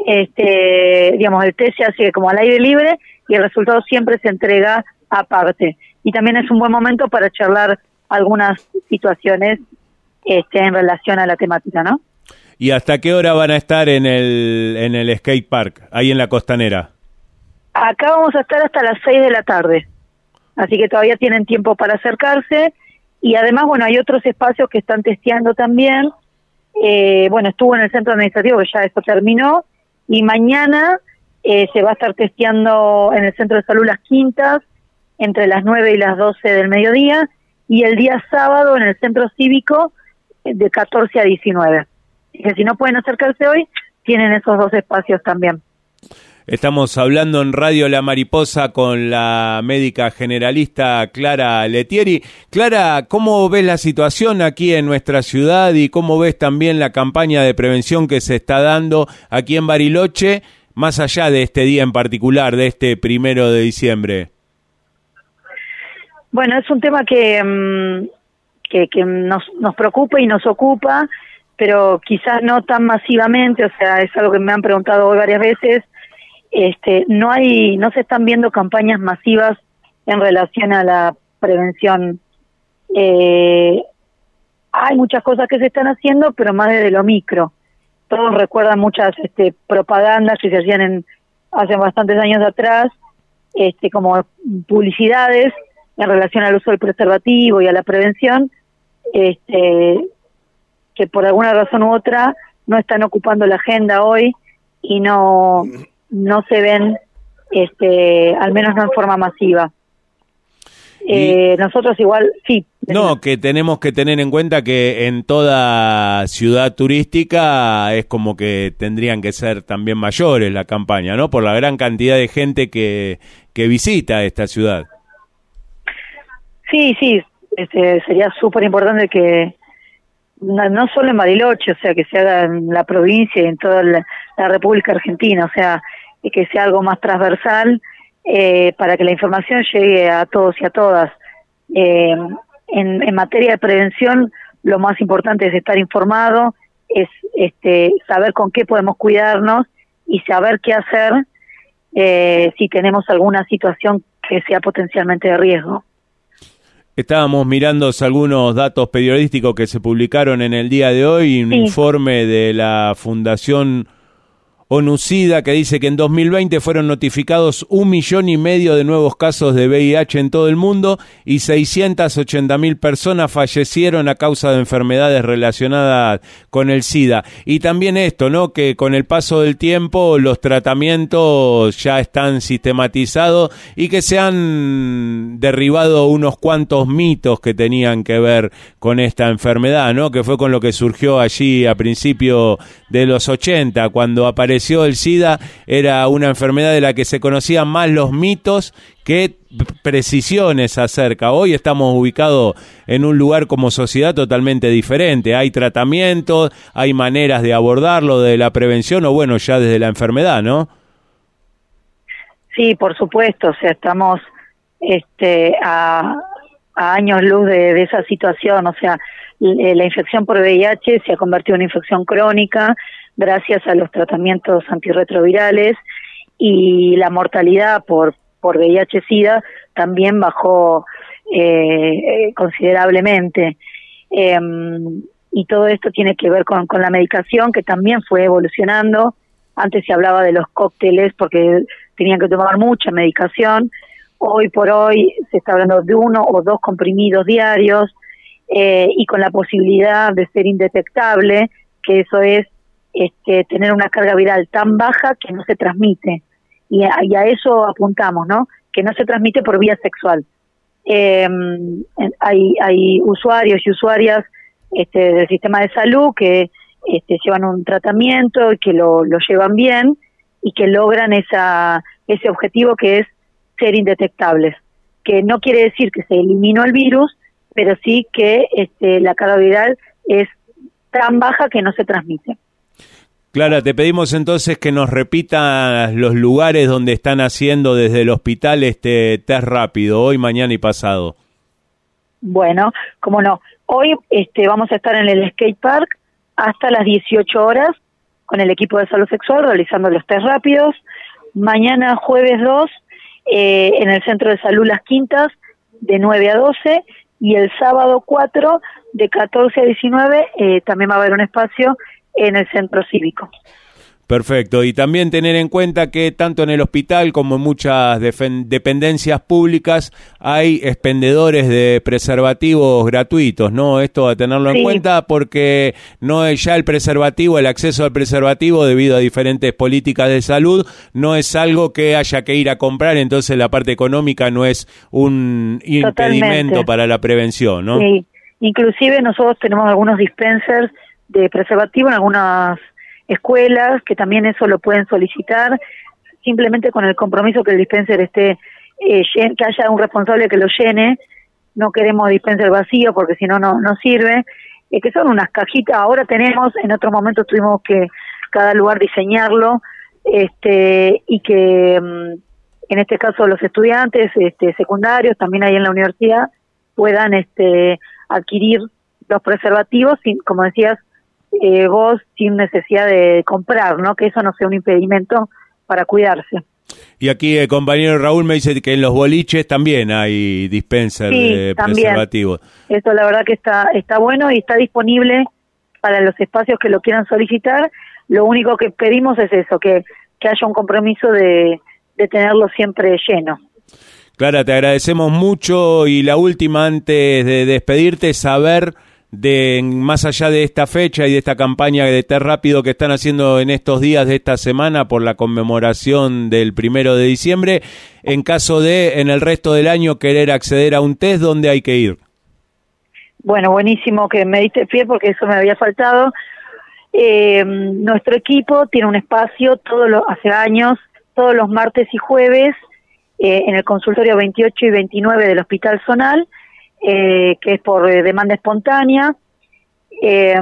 este, digamos, el test se hace como al aire libre y el resultado siempre se entrega aparte. Y también es un buen momento para charlar algunas situaciones este, en relación a la temática, ¿no? ¿Y hasta qué hora van a estar en el en el skate park, ahí en la Costanera? Acá vamos a estar hasta las seis de la tarde, así que todavía tienen tiempo para acercarse, y además, bueno, hay otros espacios que están testeando también. Eh, bueno, estuvo en el centro administrativo, que ya esto terminó, y mañana eh, se va a estar testeando en el centro de salud Las Quintas, entre las nueve y las doce del mediodía, y el día sábado en el centro cívico de catorce a diecinueve. Así que si no pueden acercarse hoy, tienen esos dos espacios también. Estamos hablando en Radio La Mariposa con la médica generalista Clara Lettieri. Clara, ¿cómo ves la situación aquí en nuestra ciudad y cómo ves también la campaña de prevención que se está dando aquí en Bariloche, más allá de este día en particular, de este primero de diciembre? Bueno, es un tema que, um, que, que nos, nos preocupa y nos ocupa, pero quizás no tan masivamente, o sea, es algo que me han preguntado hoy varias veces. Este, no hay, no se están viendo campañas masivas en relación a la prevención. Eh, hay muchas cosas que se están haciendo, pero más desde lo micro. Todos recuerdan muchas este, propagandas que se hacían en, hace bastantes años atrás, este, como publicidades en relación al uso del preservativo y a la prevención, este, que por alguna razón u otra no están ocupando la agenda hoy y no no se ven, este, al menos no en forma masiva. Eh, nosotros igual, sí. No, que tenemos que tener en cuenta que en toda ciudad turística es como que tendrían que ser también mayores la campaña, ¿no? Por la gran cantidad de gente que, que visita esta ciudad. Sí, sí, este, sería súper importante que no, no solo en Bariloche, o sea, que se haga en la provincia y en toda la, la República Argentina, o sea, que sea algo más transversal, eh, para que la información llegue a todos y a todas. Eh, en, en materia de prevención, lo más importante es estar informado, es este, saber con qué podemos cuidarnos y saber qué hacer eh, si tenemos alguna situación que sea potencialmente de riesgo. Estábamos mirando algunos datos periodísticos que se publicaron en el día de hoy, un sí. informe de la Fundación ONUCIDA, que dice que en dos mil veinte fueron notificados un millón y medio de nuevos casos de V I H en todo el mundo y seiscientas ochenta mil personas fallecieron a causa de enfermedades relacionadas con el SIDA. Y también esto, ¿no? Que con el paso del tiempo los tratamientos ya están sistematizados y que se han derribado unos cuantos mitos que tenían que ver con esta enfermedad, ¿no? Que fue con lo que surgió allí a principios de los ochenta, cuando apareció el SIDA. Era una enfermedad de la que se conocían más los mitos que precisiones acerca. Hoy estamos ubicados en un lugar como sociedad totalmente diferente. Hay tratamientos, hay maneras de abordarlo, de la prevención o bueno, ya desde la enfermedad, ¿no? Sí, por supuesto, o sea, estamos este, a, a años luz de, de esa situación, o sea, la infección por V I H se ha convertido en una infección crónica gracias a los tratamientos antirretrovirales y la mortalidad por por V I H-Sida también bajó eh, considerablemente. Eh, y todo esto tiene que ver con, con la medicación, que también fue evolucionando. Antes se hablaba de los cócteles porque tenían que tomar mucha medicación. Hoy por hoy se está hablando de uno o dos comprimidos diarios, eh, y con la posibilidad de ser indetectable, que eso es este, tener una carga viral tan baja que no se transmite. Y a, y a eso apuntamos, ¿no? Que no se transmite por vía sexual. Eh, hay, hay usuarios y usuarias este, del sistema de salud que este, llevan un tratamiento y que lo, lo llevan bien y que logran esa ese objetivo que es ser indetectables. Que no quiere decir que se eliminó el virus, pero sí que este, la carga viral es tan baja que no se transmite. Clara, te pedimos entonces que nos repitas los lugares donde están haciendo desde el hospital este test rápido, hoy, mañana y pasado. Bueno, cómo no. Hoy este, vamos a estar en el skate park hasta las dieciocho horas con el equipo de salud sexual realizando los test rápidos. Mañana jueves dos eh, en el centro de salud Las Quintas de nueve a doce y el sábado cuatro de catorce a diecinueve eh, también va a haber un espacio en el centro cívico. Perfecto, y también tener en cuenta que tanto en el hospital como en muchas dependencias públicas hay expendedores de preservativos gratuitos, ¿no? Esto a tenerlo sí. en cuenta porque no es ya el preservativo, el acceso al preservativo debido a diferentes políticas de salud, no es algo que haya que ir a comprar, entonces la parte económica no es un Totalmente. impedimento para la prevención, ¿no? Sí, inclusive nosotros tenemos algunos dispensers de preservativo en algunas escuelas, que también eso lo pueden solicitar, simplemente con el compromiso que el dispenser esté, eh, llen- que haya un responsable que lo llene. No queremos dispenser vacío porque si no, no no sirve, eh, que son unas cajitas. Ahora tenemos, en otro momento tuvimos que cada lugar diseñarlo, este y que mm, en este caso los estudiantes este secundarios, también ahí en la universidad, puedan este adquirir los preservativos, sin, como decías, Eh, vos sin necesidad de comprar, ¿no? Que eso no sea un impedimento para cuidarse. Y aquí el compañero Raúl me dice que en los boliches también hay dispenser Sí, de también. preservativos. Eso la verdad que está está bueno y está disponible para los espacios que lo quieran solicitar. Lo único que pedimos es eso, que, que haya un compromiso de, de tenerlo siempre lleno. Clara, te agradecemos mucho y la última antes de despedirte, saber de más allá de esta fecha y de esta campaña de test rápido que están haciendo en estos días de esta semana por la conmemoración del primero de diciembre, en caso de en el resto del año querer acceder a un test, ¿dónde hay que ir? Bueno, buenísimo que me diste pie porque eso me había faltado. Eh, nuestro equipo tiene un espacio todos los hace años, todos los martes y jueves, eh, en el consultorio veintiocho y veintinueve del Hospital Zonal, Eh, que es por eh, demanda espontánea. Eh,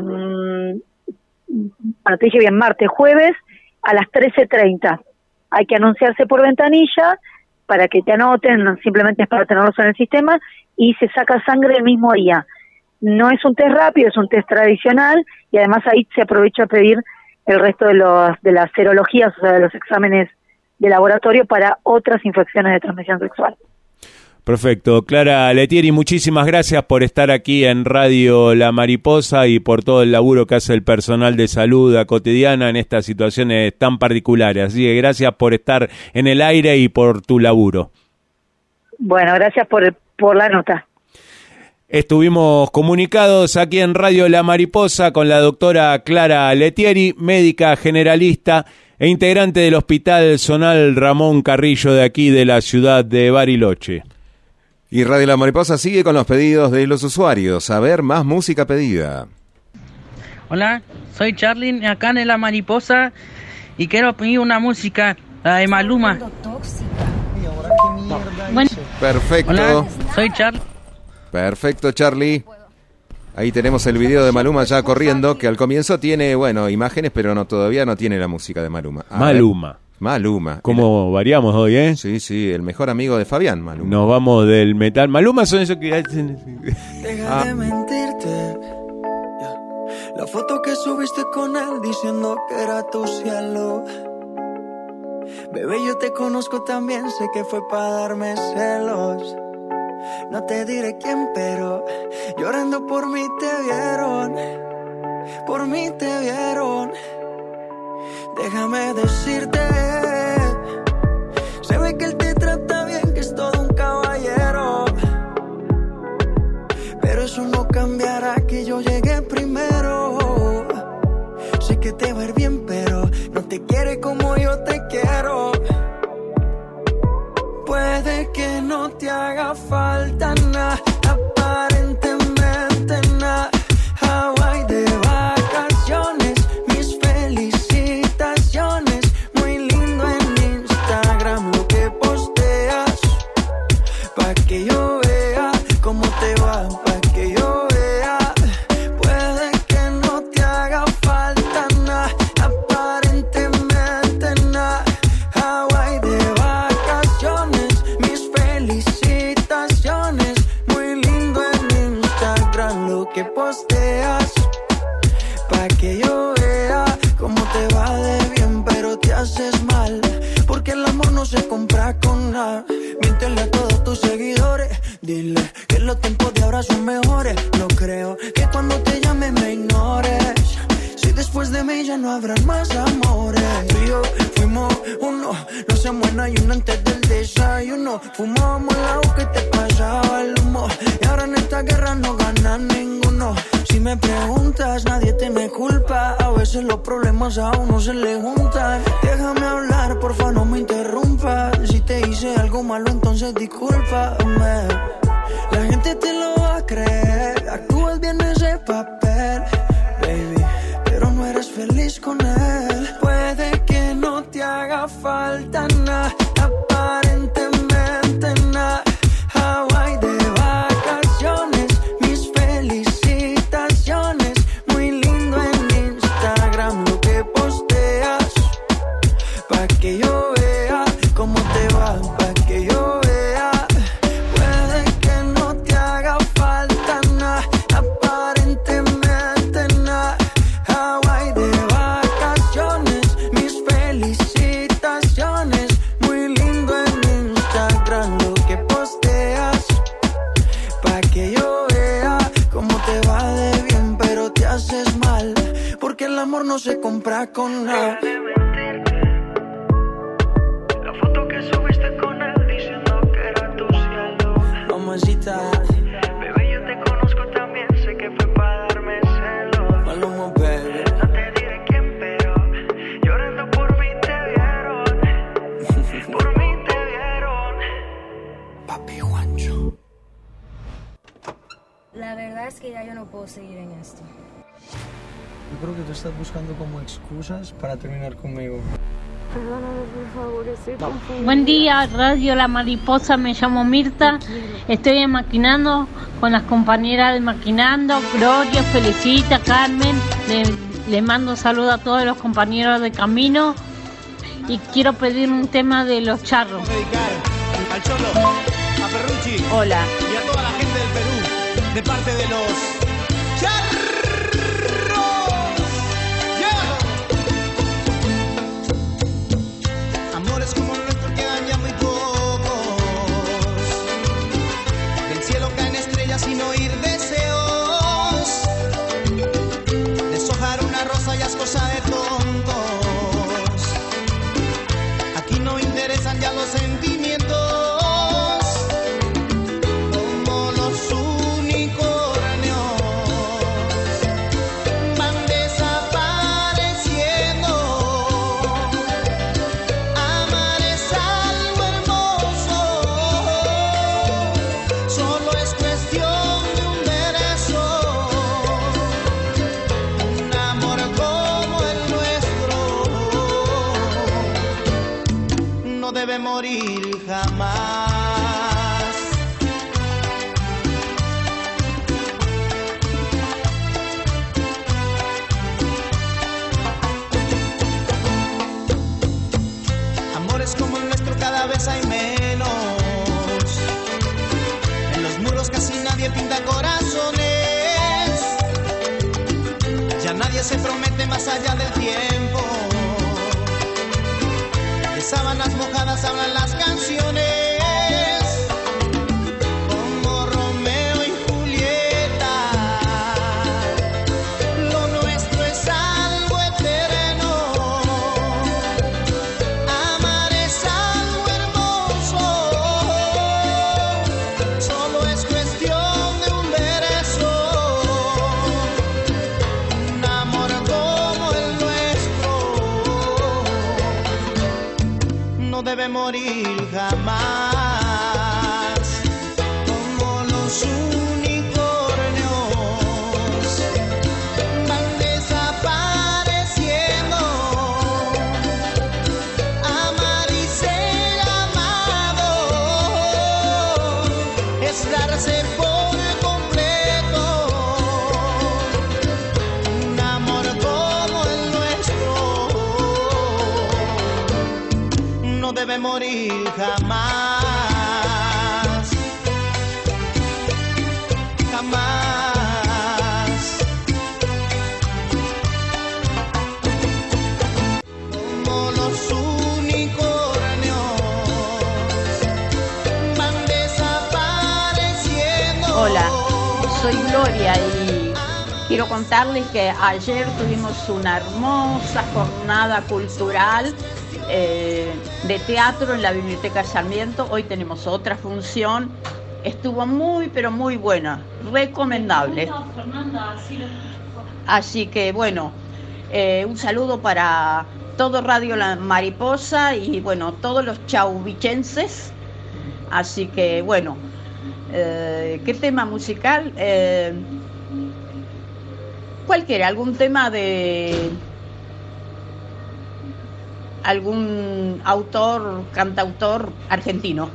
bueno, te dije bien, martes, jueves, a las trece treinta. Hay que anunciarse por ventanilla para que te anoten, simplemente es para tenerlos en el sistema, y se saca sangre el mismo día. No es un test rápido, es un test tradicional, y además ahí se aprovecha a pedir el resto de, los, de las serologías, o sea, de los exámenes de laboratorio para otras infecciones de transmisión sexual. Perfecto. Clara Lettieri, muchísimas gracias por estar aquí en Radio La Mariposa y por todo el laburo que hace el personal de salud a cotidiana en estas situaciones tan particulares. Así que gracias por estar en el aire y por tu laburo. Bueno, gracias por, el, por la nota. Estuvimos comunicados aquí en Radio La Mariposa con la doctora Clara Lettieri, médica generalista e integrante del Hospital Zonal Ramón Carrillo de aquí de la ciudad de Bariloche. Y Radio La Mariposa sigue con los pedidos de los usuarios. A ver, más música pedida. Hola, soy Charly, acá en La Mariposa, y quiero pedir una música, la de Maluma. Bueno, Perfecto. hola, soy Charly. Perfecto, Charly. Ahí tenemos el video de Maluma ya corriendo, que al comienzo tiene, bueno, imágenes, pero no todavía no tiene la música de Maluma. A Maluma. ver. Maluma. ¿Cómo el... variamos hoy, eh? Sí, sí, el mejor amigo de Fabián, Maluma. Nos vamos del metal. Maluma son esos que hacen... Deja ah. de mentirte. Yeah. La foto que subiste con él diciendo que era tu cielo. Bebé, yo te conozco también, sé que fue para darme celos. No te diré quién, pero llorando por mí te vieron. Por mí te vieron. Déjame decirte, se ve que él te trata bien, que es todo un caballero. Pero eso no cambiará que yo llegué primero. Sé que te va a ir bien, pero no te quiere como yo te quiero. Puede que no te haga falta nada, aparentemente nada. Hawaii de vacaciones, mis felicitaciones. Muy lindo en Instagram lo que posteas, pa' que yo vea cómo te va, pa' que yo vea. Puede que no te haga falta nada, aparentemente nada. Hawaii de vacaciones, mis felicitaciones. Muy lindo en Instagram lo que posteas, pa' que yo vea cómo te va de bien, pero te haces mal, porque el amor no se compra con nada. Miéntele a todos tus seguidores, dile que los tiempos de ahora son mejores. No creo que cuando te llame me ignores, si después de mí ya no habrán más amores. Tú y yo fuimos uno, no se muera y uno antes del desayuno. Fumábamos el agua que te pasaba el humo, y ahora en esta guerra no gana ninguno. Si me preguntas, nadie tiene culpa, a veces los problemas a uno se le juntan. Déjame hablar, porfa, no me interrumpas. Si te hice algo malo, entonces discúlpame. La gente te lo va a creer, actúas bien ese papel, baby, pero no eres feliz con él. Puede que no te haga falta nada, aparentemente nada. Hawaii de vacaciones, mis felicitaciones. Muy lindo en Instagram lo que posteas, pa' que yo vea cómo te va, pa' que yo vea. Puede que no te haga falta nada, aparentemente nada. Hawaii de vacaciones, mis felicitaciones. Muy lindo en Instagram lo que posteas, pa' que yo vea cómo te va de bien, pero te haces mal, porque el amor no se compra con nada. La foto que subiste con él diciendo que era tu cielo. Mamacita, bebé, yo te conozco también, sé que fue para darme celos. Maluma, baby. No te diré quién, pero llorando por mí te vieron. Por mí te vieron. Papi Juancho. La verdad es que ya yo no puedo seguir en esto. Yo creo que tú estás buscando como excusas para terminar conmigo. Perdóname, por favor, estoy confundida. Buen día, Radio La Mariposa, me llamo Mirta, estoy en Maquinando con las compañeras de Maquinando, Gloria, Felicita, Carmen, le, le mando saludos a todos los compañeros de Camino y quiero pedir un tema de Los Charros. Al Cholo, a Ferrucci. Hola. Y a toda la gente del Perú, de parte de los Charros. Amores como el nuestro quedan ya muy pocos. veces se promete más allá del tiempo. De sábanas mojadas hablan las canciones. Como Romeo y Julieta. Lo nuestro es algo eterno. Amar es algo hermoso. Solo es cuestión de un verso. Un amor como el nuestro no debe morir jamás. Como los unicornios van desapareciendo. Amar y ser amado es darse por completo. Un amor como el nuestro no debe morir jamás, jamás. Como los unicornios van desapareciendo. Hola, soy Gloria y quiero contarles que ayer tuvimos una hermosa jornada cultural eh, de teatro en la Biblioteca Sarmiento. Hoy tenemos otra función. Estuvo muy, pero muy buena, recomendable. Así que bueno, eh, un saludo para todo Radio La Mariposa y bueno, todos los chauvichenses. Así que bueno, eh, ¿qué tema musical? Eh, cualquiera, algún tema de algún autor, cantautor argentino.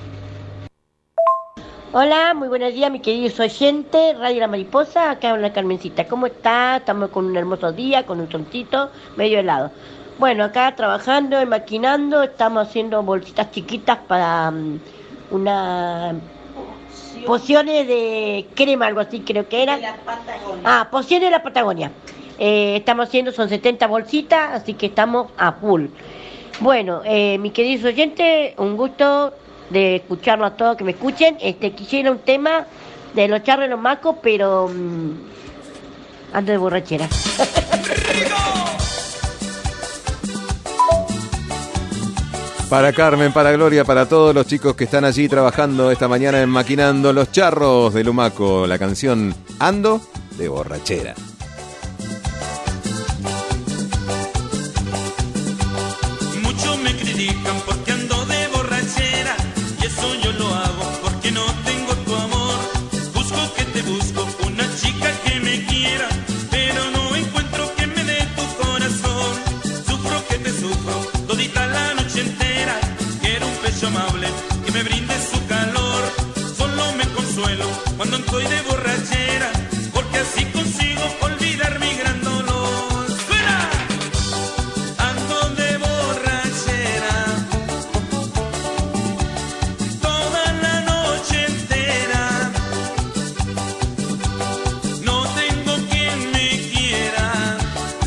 Hola, muy buenos días, mi querido oyente, Radio La Mariposa, acá habla Carmencita. ¿Cómo está? Estamos con un hermoso día, con un solcito medio helado. Bueno, acá trabajando y maquinando, estamos haciendo bolsitas chiquitas para um, una pociones de crema, algo así creo que era. Ah, pociones de la Patagonia. Eh, estamos haciendo, son setenta bolsitas, así que estamos a full. Bueno, eh, mi querido oyente, un gusto de escucharlo a todos, que me escuchen. Este, quisiera un tema de los charros y los macos, pero mmm, ando de borrachera. Para Carmen, para Gloria, para todos los chicos que están allí trabajando esta mañana en Maquinando Los Charros de Lumaco, la canción Ando de Borrachera. Muchos me critican porque ando de borrachera y eso yo lo hago porque no tengo tu amor. Busco que te busco una chica que me quiera, pero no encuentro que me dé tu corazón. Sufro que te sufro todita la noche entera. Quiero un pecho amable que me brinde su calor. Solo me consuelo cuando estoy de borrachera, porque así consigo olvidar mi gran dolor. ¡Fuera! Ando de borrachera toda la noche entera. No tengo quien me quiera.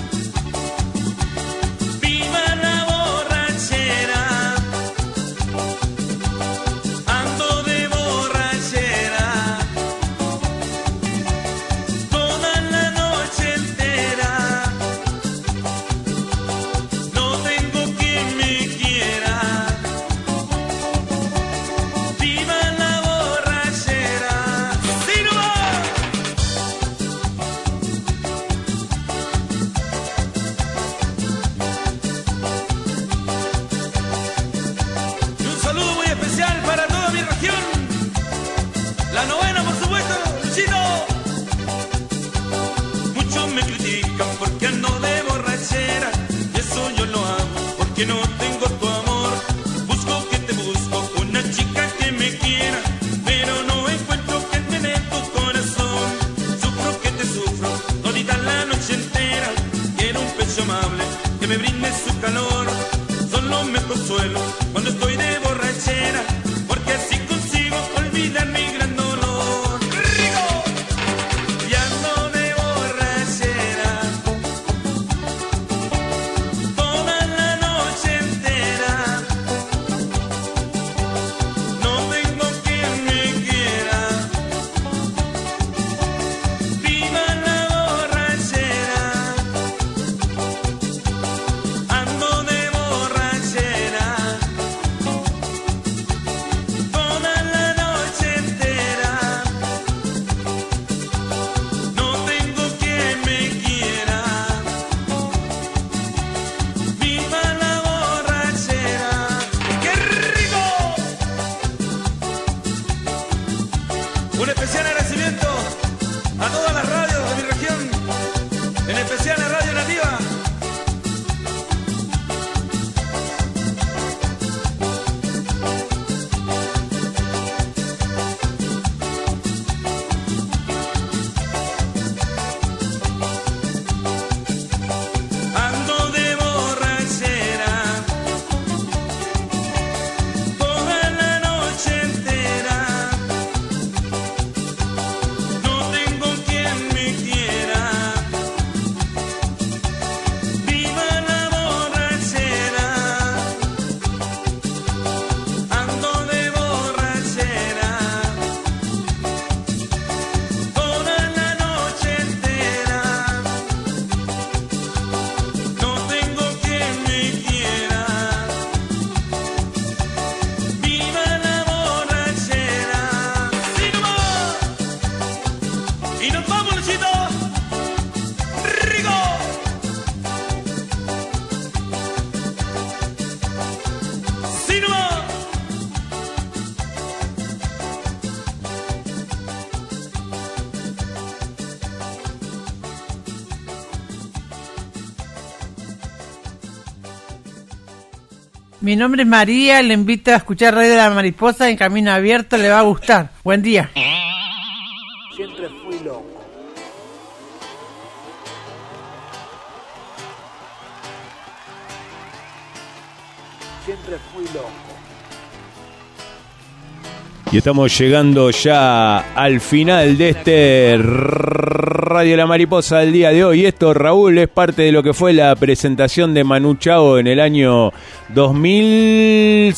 Viva la borrachera. Ando de borrachera toda la noche entera. No tengo quien me quiera. Viva la borrachera. ¡Sí, no va! Y un saludo muy especial para toda mi región. La novena, por supuesto, Luchito. Muchos me critican porque ando de borrachera y eso yo lo hago porque no tengo tu amor. Busco que te busco una chica que me quiera, pero no encuentro que me dé tu corazón. Sufro que te sufro todita la noche entera. Quiero un pecho amable que me brinde su calor. Solo me consuelo cuando estoy de borrachera, porque así consigo olvidar mi gran dolor. ¡Rico! Y ando de borrachera Mi nombre es María, le invito a escuchar Radio La Mariposa en Camino Abierto, le va a gustar. Buen día. Siempre fui loco. Siempre fui loco. Y estamos llegando ya al final de este Radio La Mariposa del día de hoy. Esto, Raúl, es parte de lo que fue la presentación de Manu Chao en el año dos mil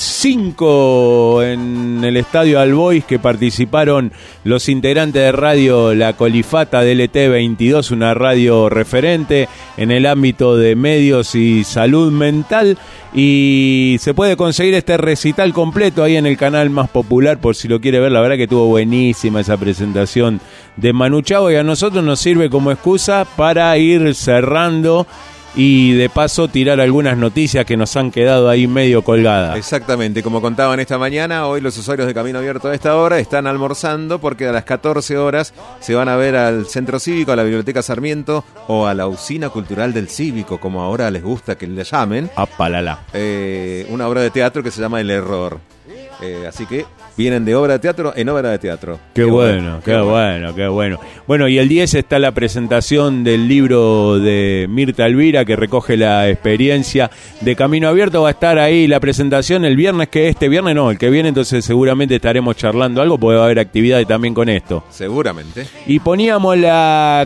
cinco en el Estadio Albois, que participaron los integrantes de Radio La Colifata de L T veintidós, una radio referente en el ámbito de medios y salud mental. Y se puede conseguir este recital completo ahí en el canal más popular por si lo quiere ver. La verdad que estuvo buenísima esa presentación de Manu Chao y a nosotros nos sirve como excusa para ir cerrando y de paso tirar algunas noticias que nos han quedado ahí medio colgadas. Exactamente, como contaban esta mañana, hoy los usuarios de Camino Abierto a esta hora están almorzando porque a las catorce horas se van a ver al Centro Cívico, a la Biblioteca Sarmiento o a la Usina Cultural del Cívico, como ahora les gusta que le llamen. Apalala. Eh, una obra de teatro que se llama El Error. Eh, así que vienen de obra de teatro en obra de teatro. Qué, qué bueno, bueno, qué, qué bueno, bueno, qué bueno. Bueno, y el diez está la presentación del libro de Mirta Elvira, que recoge la experiencia de Camino Abierto. Va a estar ahí la presentación el viernes, que este viernes no, el que viene, entonces seguramente estaremos charlando algo, porque va a haber actividades también con esto. Seguramente. Y poníamos la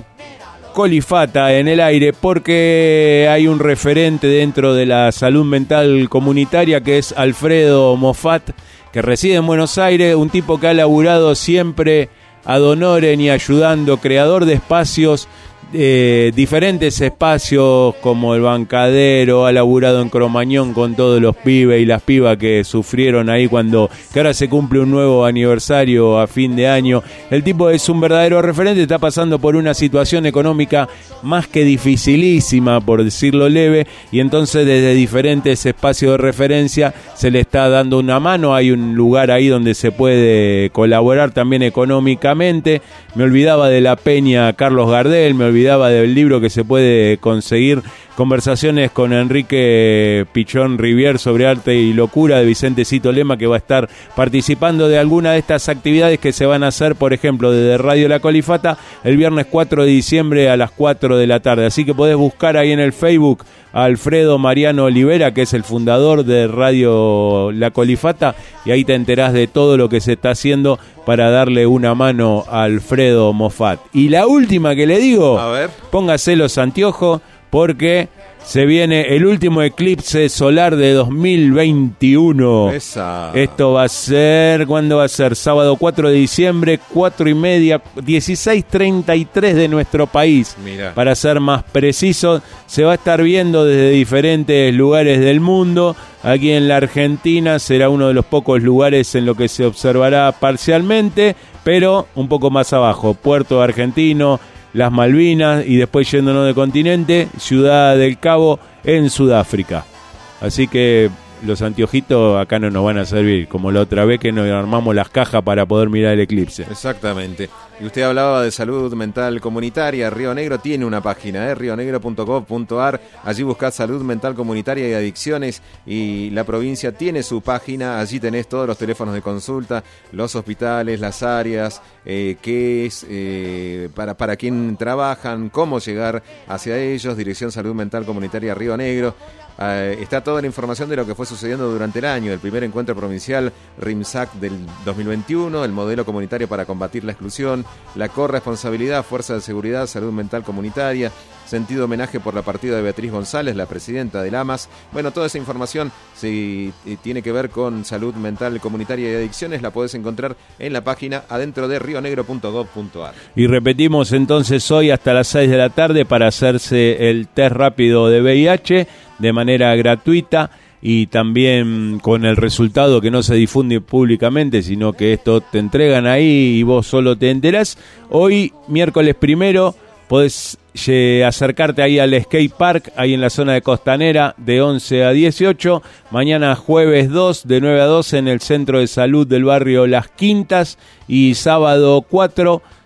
Colifata en el aire porque hay un referente dentro de la salud mental comunitaria que es Alfredo Moffat, que reside en Buenos Aires, un tipo que ha laburado siempre ad honorem y ayudando, creador de espacios, eh, diferentes espacios como el Bancadero, ha laburado en Cromañón con todos los pibes y las pibas que sufrieron ahí cuando, que ahora se cumple un nuevo aniversario a fin de año. El tipo es un verdadero referente, está pasando por una situación económica más que dificilísima, por decirlo leve, y entonces desde diferentes espacios de referencia se le está dando una mano. Hay un lugar ahí donde se puede colaborar también económicamente. Me olvidaba de la peña Carlos Gardel, me olvidaba del libro que se puede conseguir, Conversaciones con Enrique Pichón Rivier sobre arte y locura, de Vicente Cito Lema, que va a estar participando de alguna de estas actividades que se van a hacer, por ejemplo, desde Radio La Colifata el viernes cuatro de diciembre a las cuatro de la tarde. Así que podés buscar ahí en el Facebook a Alfredo Mariano Olivera, que es el fundador de Radio La Colifata, y ahí te enterás de todo lo que se está haciendo para darle una mano a Alfredo Moffat. Y la última que le digo, a ver, póngase los anteojos, porque se viene el último eclipse solar de dos mil veintiuno. Esa. Esto va a ser, ¿cuándo va a ser? Sábado cuatro de diciembre, cuatro y media, dieciséis treinta y tres de nuestro país. Mirá. Para ser más preciso, se va a estar viendo desde diferentes lugares del mundo. Aquí en la Argentina será uno de los pocos lugares en lo que se observará parcialmente, pero un poco más abajo, Puerto Argentino, las Malvinas, y después yéndonos de continente, Ciudad del Cabo en Sudáfrica. Así que los anteojitos acá no nos van a servir, como la otra vez que nos armamos las cajas para poder mirar el eclipse. Exactamente. Y usted hablaba de salud mental comunitaria. Río Negro tiene una página, ¿eh? río negro punto gov punto ar. Allí buscás salud mental comunitaria y adicciones, y la provincia tiene su página. Allí tenés todos los teléfonos de consulta, los hospitales, las áreas, eh, qué es, eh, para, para quién trabajan, cómo llegar hacia ellos. Dirección Salud Mental Comunitaria Río Negro. Uh, está toda la información de lo que fue sucediendo durante el año, el primer encuentro provincial RIMSAC del dos mil veintiuno, el modelo comunitario para combatir la exclusión, la corresponsabilidad, fuerza de seguridad, salud mental comunitaria, sentido homenaje por la partida de Beatriz González, la presidenta del AMAS. Bueno, toda esa información, si tiene que ver con salud mental comunitaria y adicciones, la podés encontrar en la página adentro de río negro punto gov punto ar. Y repetimos entonces hoy hasta las seis de la tarde para hacerse el test rápido de V I H de manera gratuita, y también con el resultado que no se difunde públicamente, sino que esto te entregan ahí y vos solo te enterás. Hoy, miércoles primero, podés eh, acercarte ahí al skate park, ahí en la zona de Costanera, de once a dieciocho. Mañana jueves dos, de nueve a doce, en el Centro de Salud del barrio Las Quintas. Y sábado cuatro,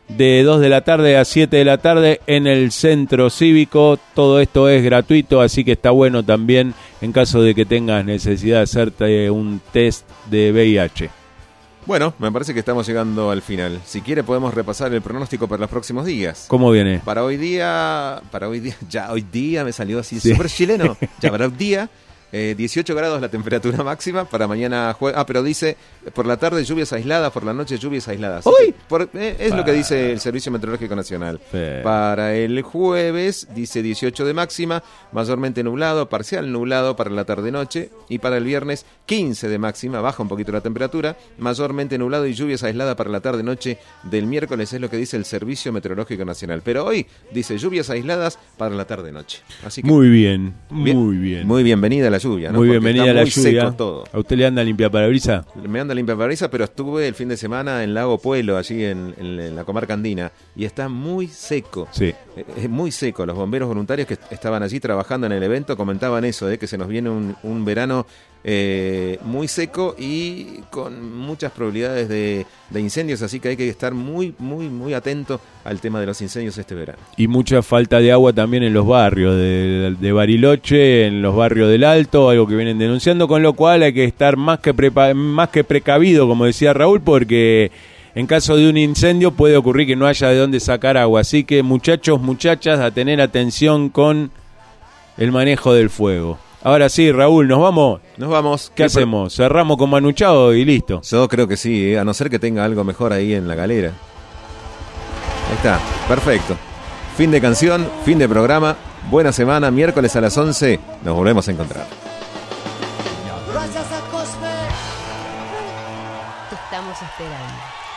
de dos de la tarde a siete de la tarde en el Centro Cívico. Todo esto es gratuito, así que está bueno también en caso de que tengas necesidad de hacerte un test de V I H. Bueno, me parece que estamos llegando al final. Si quiere podemos repasar el pronóstico para los próximos días. ¿Cómo viene? Para hoy día, para hoy día, ya hoy día me salió así sí. súper chileno. Ya para hoy día, eh, dieciocho grados la temperatura máxima. Para mañana jueves, ah, pero dice, por la tarde lluvias aisladas, por la noche lluvias aisladas. ¡Uy! Por, eh, es ah. lo que dice el Servicio Meteorológico Nacional. Sí. Para el jueves dice dieciocho de máxima, mayormente nublado, parcial nublado para la tarde-noche. Y para el viernes quince de máxima, baja un poquito la temperatura, mayormente nublado y lluvias aisladas para la tarde-noche del miércoles, es lo que dice el Servicio Meteorológico Nacional. Pero hoy dice lluvias aisladas para la tarde-noche. Así que, muy bien, bien, muy bien. Muy bienvenida la lluvia, ¿no? Muy Porque bienvenida la muy lluvia. Seco todo. ¿A usted le anda limpia parabrisa? Me anda limpia parabrisa, pero estuve el fin de semana en Lago Puelo, allí en, en, en la comarca andina, y está muy seco. Sí. Es muy seco. Los bomberos voluntarios que estaban allí trabajando en el evento comentaban eso, de que se nos viene un, un verano eh, muy seco y con muchas probabilidades de, de incendios, así que hay que estar muy, muy, muy atento al tema de los incendios este verano. Y mucha falta de agua también en los barrios de, de Bariloche, en los barrios del Alto, algo que vienen denunciando, con lo cual hay que estar más que, prepa- más que precavido, como decía Raúl, porque en caso de un incendio puede ocurrir que no haya de dónde sacar agua. Así que muchachos, muchachas, a tener atención con el manejo del fuego. Ahora sí, Raúl, ¿nos vamos? Nos vamos. ¿Qué, ¿Qué hacemos? Pro... ¿Cerramos con Manu Chao y listo? Yo creo que sí, ¿eh? A no ser que tenga algo mejor ahí en la galera. Ahí está, perfecto. Fin de canción, fin de programa. Buena semana, miércoles a las once. Nos volvemos a encontrar. Gracias a Cosme. Te estamos esperando.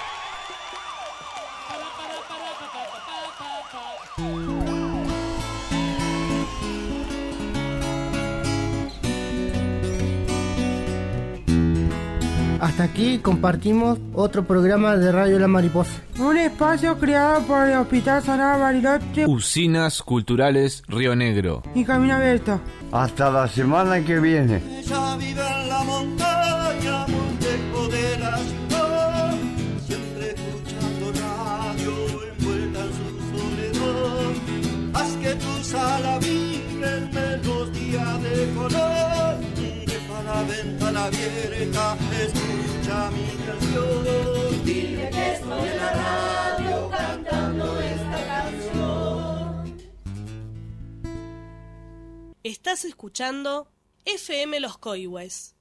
Hasta aquí compartimos otro programa de Radio La Mariposa. Un espacio creado por el Hospital Sagrado Bariloche. Usinas Culturales Río Negro. Y Camino Abierto. Hasta la semana que viene. Ella vive en la montaña, muy lejos de la ciudad, siempre escuchando radio, envuelta en su soledad. Haz que tu sala vibre en melodía de color. Deja la ventana abierta, escucha mi canción. Dile que estoy en la radio cantando esta canción. Estás escuchando F M Los Coihues.